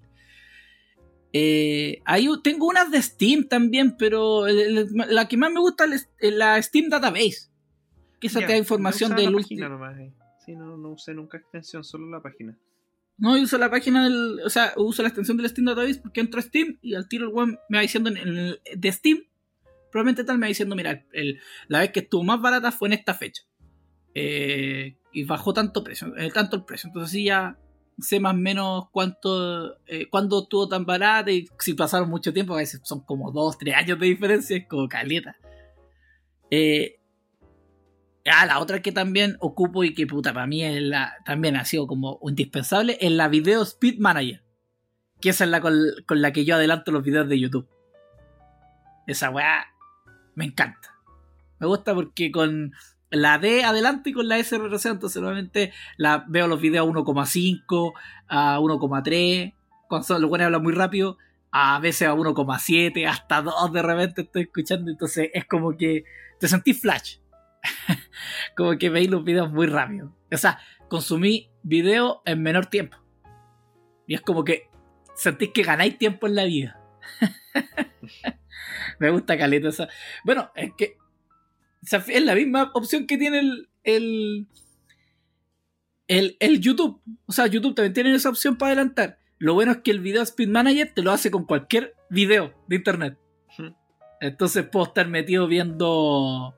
Eh, ahí tengo unas de Steam también, pero el- el- la que más me gusta es la Steam Database. Que esa Ya, te da información yo usaba del la último. página nomás, eh. Sí, no, no usé nunca extensión, solo la página. No, yo uso la página del. O sea, uso la extensión del Steam Database porque entro a Steam y al tiro el web me va diciendo en el, de Steam. Probablemente tal me va diciendo, mira, el, la vez que estuvo más barata fue en esta fecha. Eh, y bajó tanto precio, eh, tanto el precio. Entonces sí ya sé más o menos cuánto, eh, cuándo estuvo tan barata y si pasaron mucho tiempo, a veces son como dos, tres años de diferencia, es como caleta. Eh, ah, la otra que también ocupo y que puta para mí es la, también ha sido como indispensable es la Video Speed Manager. Que esa es la con, con la que yo adelanto los videos de YouTube. Esa weá me encanta. Me gusta porque con la D adelante y con la S retrocede, entonces normalmente la, veo los videos a uno coma cinco, a uno coma tres, cuando son, los buenos hablan muy rápido, a veces a uno coma siete, hasta dos de repente estoy escuchando, entonces es como que te sentís flash. Como que veis los videos muy rápido. O sea, consumí video en menor tiempo. Y es como que sentís que ganáis tiempo en la vida. Me gusta caleta esa. Bueno, es que o sea, es la misma opción que tiene el, el, el, el YouTube. O sea, YouTube también tiene esa opción para adelantar. Lo bueno es que el Video Speed Manager te lo hace con cualquier video de internet. Entonces puedo estar metido viendo...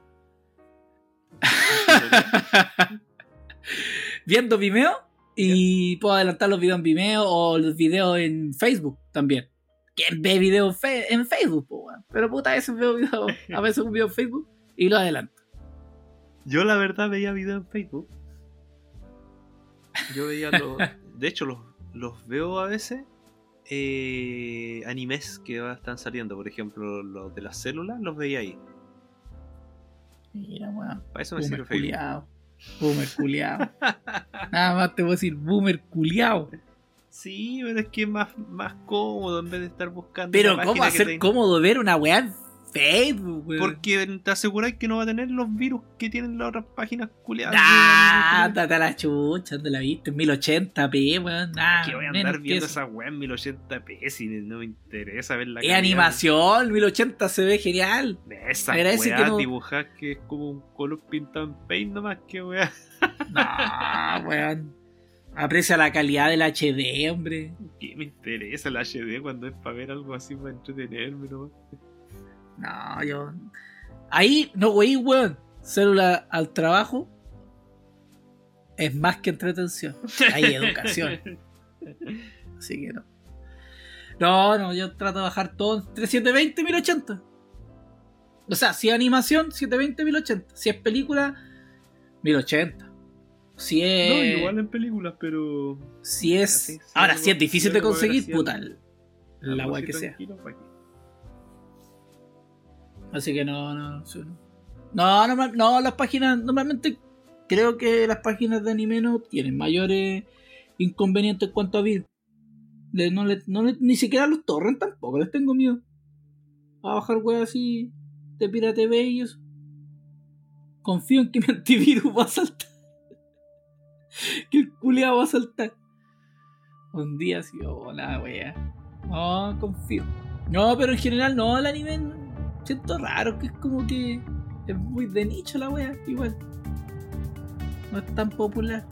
viendo Vimeo y puedo adelantar los videos en Vimeo o los videos en Facebook también. ¿Quién ve videos fe- en Facebook? Po, bueno? Pero puta, a veces veo videos, a veces un video en Facebook y lo adelanto. Yo la verdad veía videos en Facebook. Yo veía los... De hecho, los, los veo a veces eh, animes que están saliendo. Por ejemplo, los de las células los veía ahí. Mira, weón. Para eso me Boomer sirve Facebook. Culiao. Boomer culiao. Nada más te voy a decir boomer culiao. Sí, pero es que es más, más cómodo en vez de estar buscando. Pero una ¿cómo va a página ser que te... cómodo ver una weá en Facebook, weón? Porque te aseguráis que no va a tener los virus que tienen las otras páginas culiadas. Ah, date a la chucha, ¿dónde la viste? En mil ochenta p, weón. Nah, que voy a andar viendo esa weá en mil ochenta p si no me interesa ver la Es calidad. animación, mil ochenta se ve genial. Esa Agradece weá que no- dibujar que es como un color pintado en paint nomás, que weá. No, weón. Aprecia la calidad del H D, hombre. ¿Qué me interesa el H D cuando es para ver algo así para entretenerme nomás? No, yo... Ahí, no, wey, weón. Célula al trabajo es más que entretención. Hay educación. Así que no. No, no, yo trato de bajar todo entre setecientos veinte y mil ochenta. O sea, si es animación, setecientos veinte y mil ochenta. Si es película, mil ochenta. Si es... No, igual en películas, pero... Si es... Así, sí, ahora, algo- si es difícil sí, de algo conseguir, así, puta, algo- la algo weá así que sea. tranquilo, ¿pa' qué? Así que no, no, sí, no. No, normal- no, las páginas, normalmente creo que las páginas de anime no tienen mayores inconvenientes en cuanto a vir. Le- no le- no le- ni siquiera los torrent tampoco, les tengo miedo. A bajar weas así de Pirate Bay y eso. Confío en que mi antivirus va a saltar. Que el culeado va a saltar. Un día así, oh, la wea. No, confío. No, pero en general no, el anime no- siento raro, que es como que es muy de nicho la wea, igual. No es tan popular.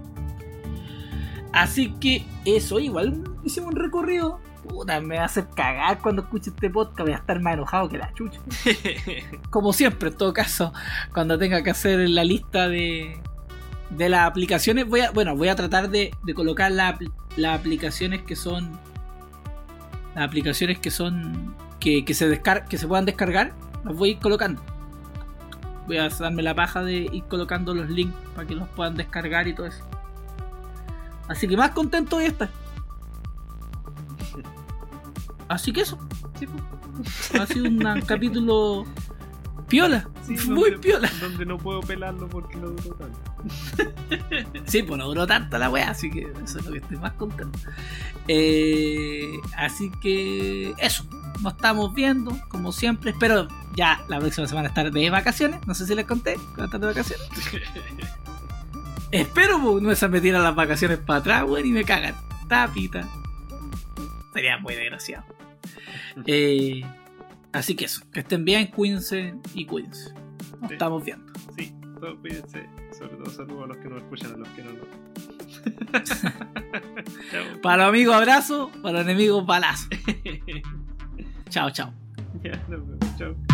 Así que eso, igual hicimos un recorrido. Puta, me va a hacer cagar cuando escuche este podcast, voy a estar más enojado que la chucha. Como siempre, en todo caso, cuando tenga que hacer la lista de, de las aplicaciones, voy a, bueno, voy a tratar de, de colocar la, las aplicaciones que son las aplicaciones que son que, que se descar que se puedan descargar, las voy a ir colocando. Voy a darme la paja de ir colocando los links para que los puedan descargar y todo eso. Así que más contento voy a estar. Así que eso. Ha sido un capítulo piola. Sí, muy donde, piola. Donde no puedo pelarlo porque no duró tanto. Sí, pues no duró tanto la wea, así que eso es lo que estoy más contento. Eh, así que eso. Nos estamos viendo, como siempre. Espero ya la próxima semana estar de vacaciones. No sé si les conté que voy a estar de vacaciones. Espero, pues, no se me tiran las vacaciones para atrás, weón, y me cagan. Tapita. Sería muy desgraciado. Eh, así que eso, que estén bien, cuídense y cuídense. Nos Sí. estamos viendo. Sí, todos cuídense. Sobre todo saludos a los que nos escuchan, a los que no nos. Para los amigos, abrazo. Para los enemigos, balazo. Chao, chao. Ya, nos vemos. Chao.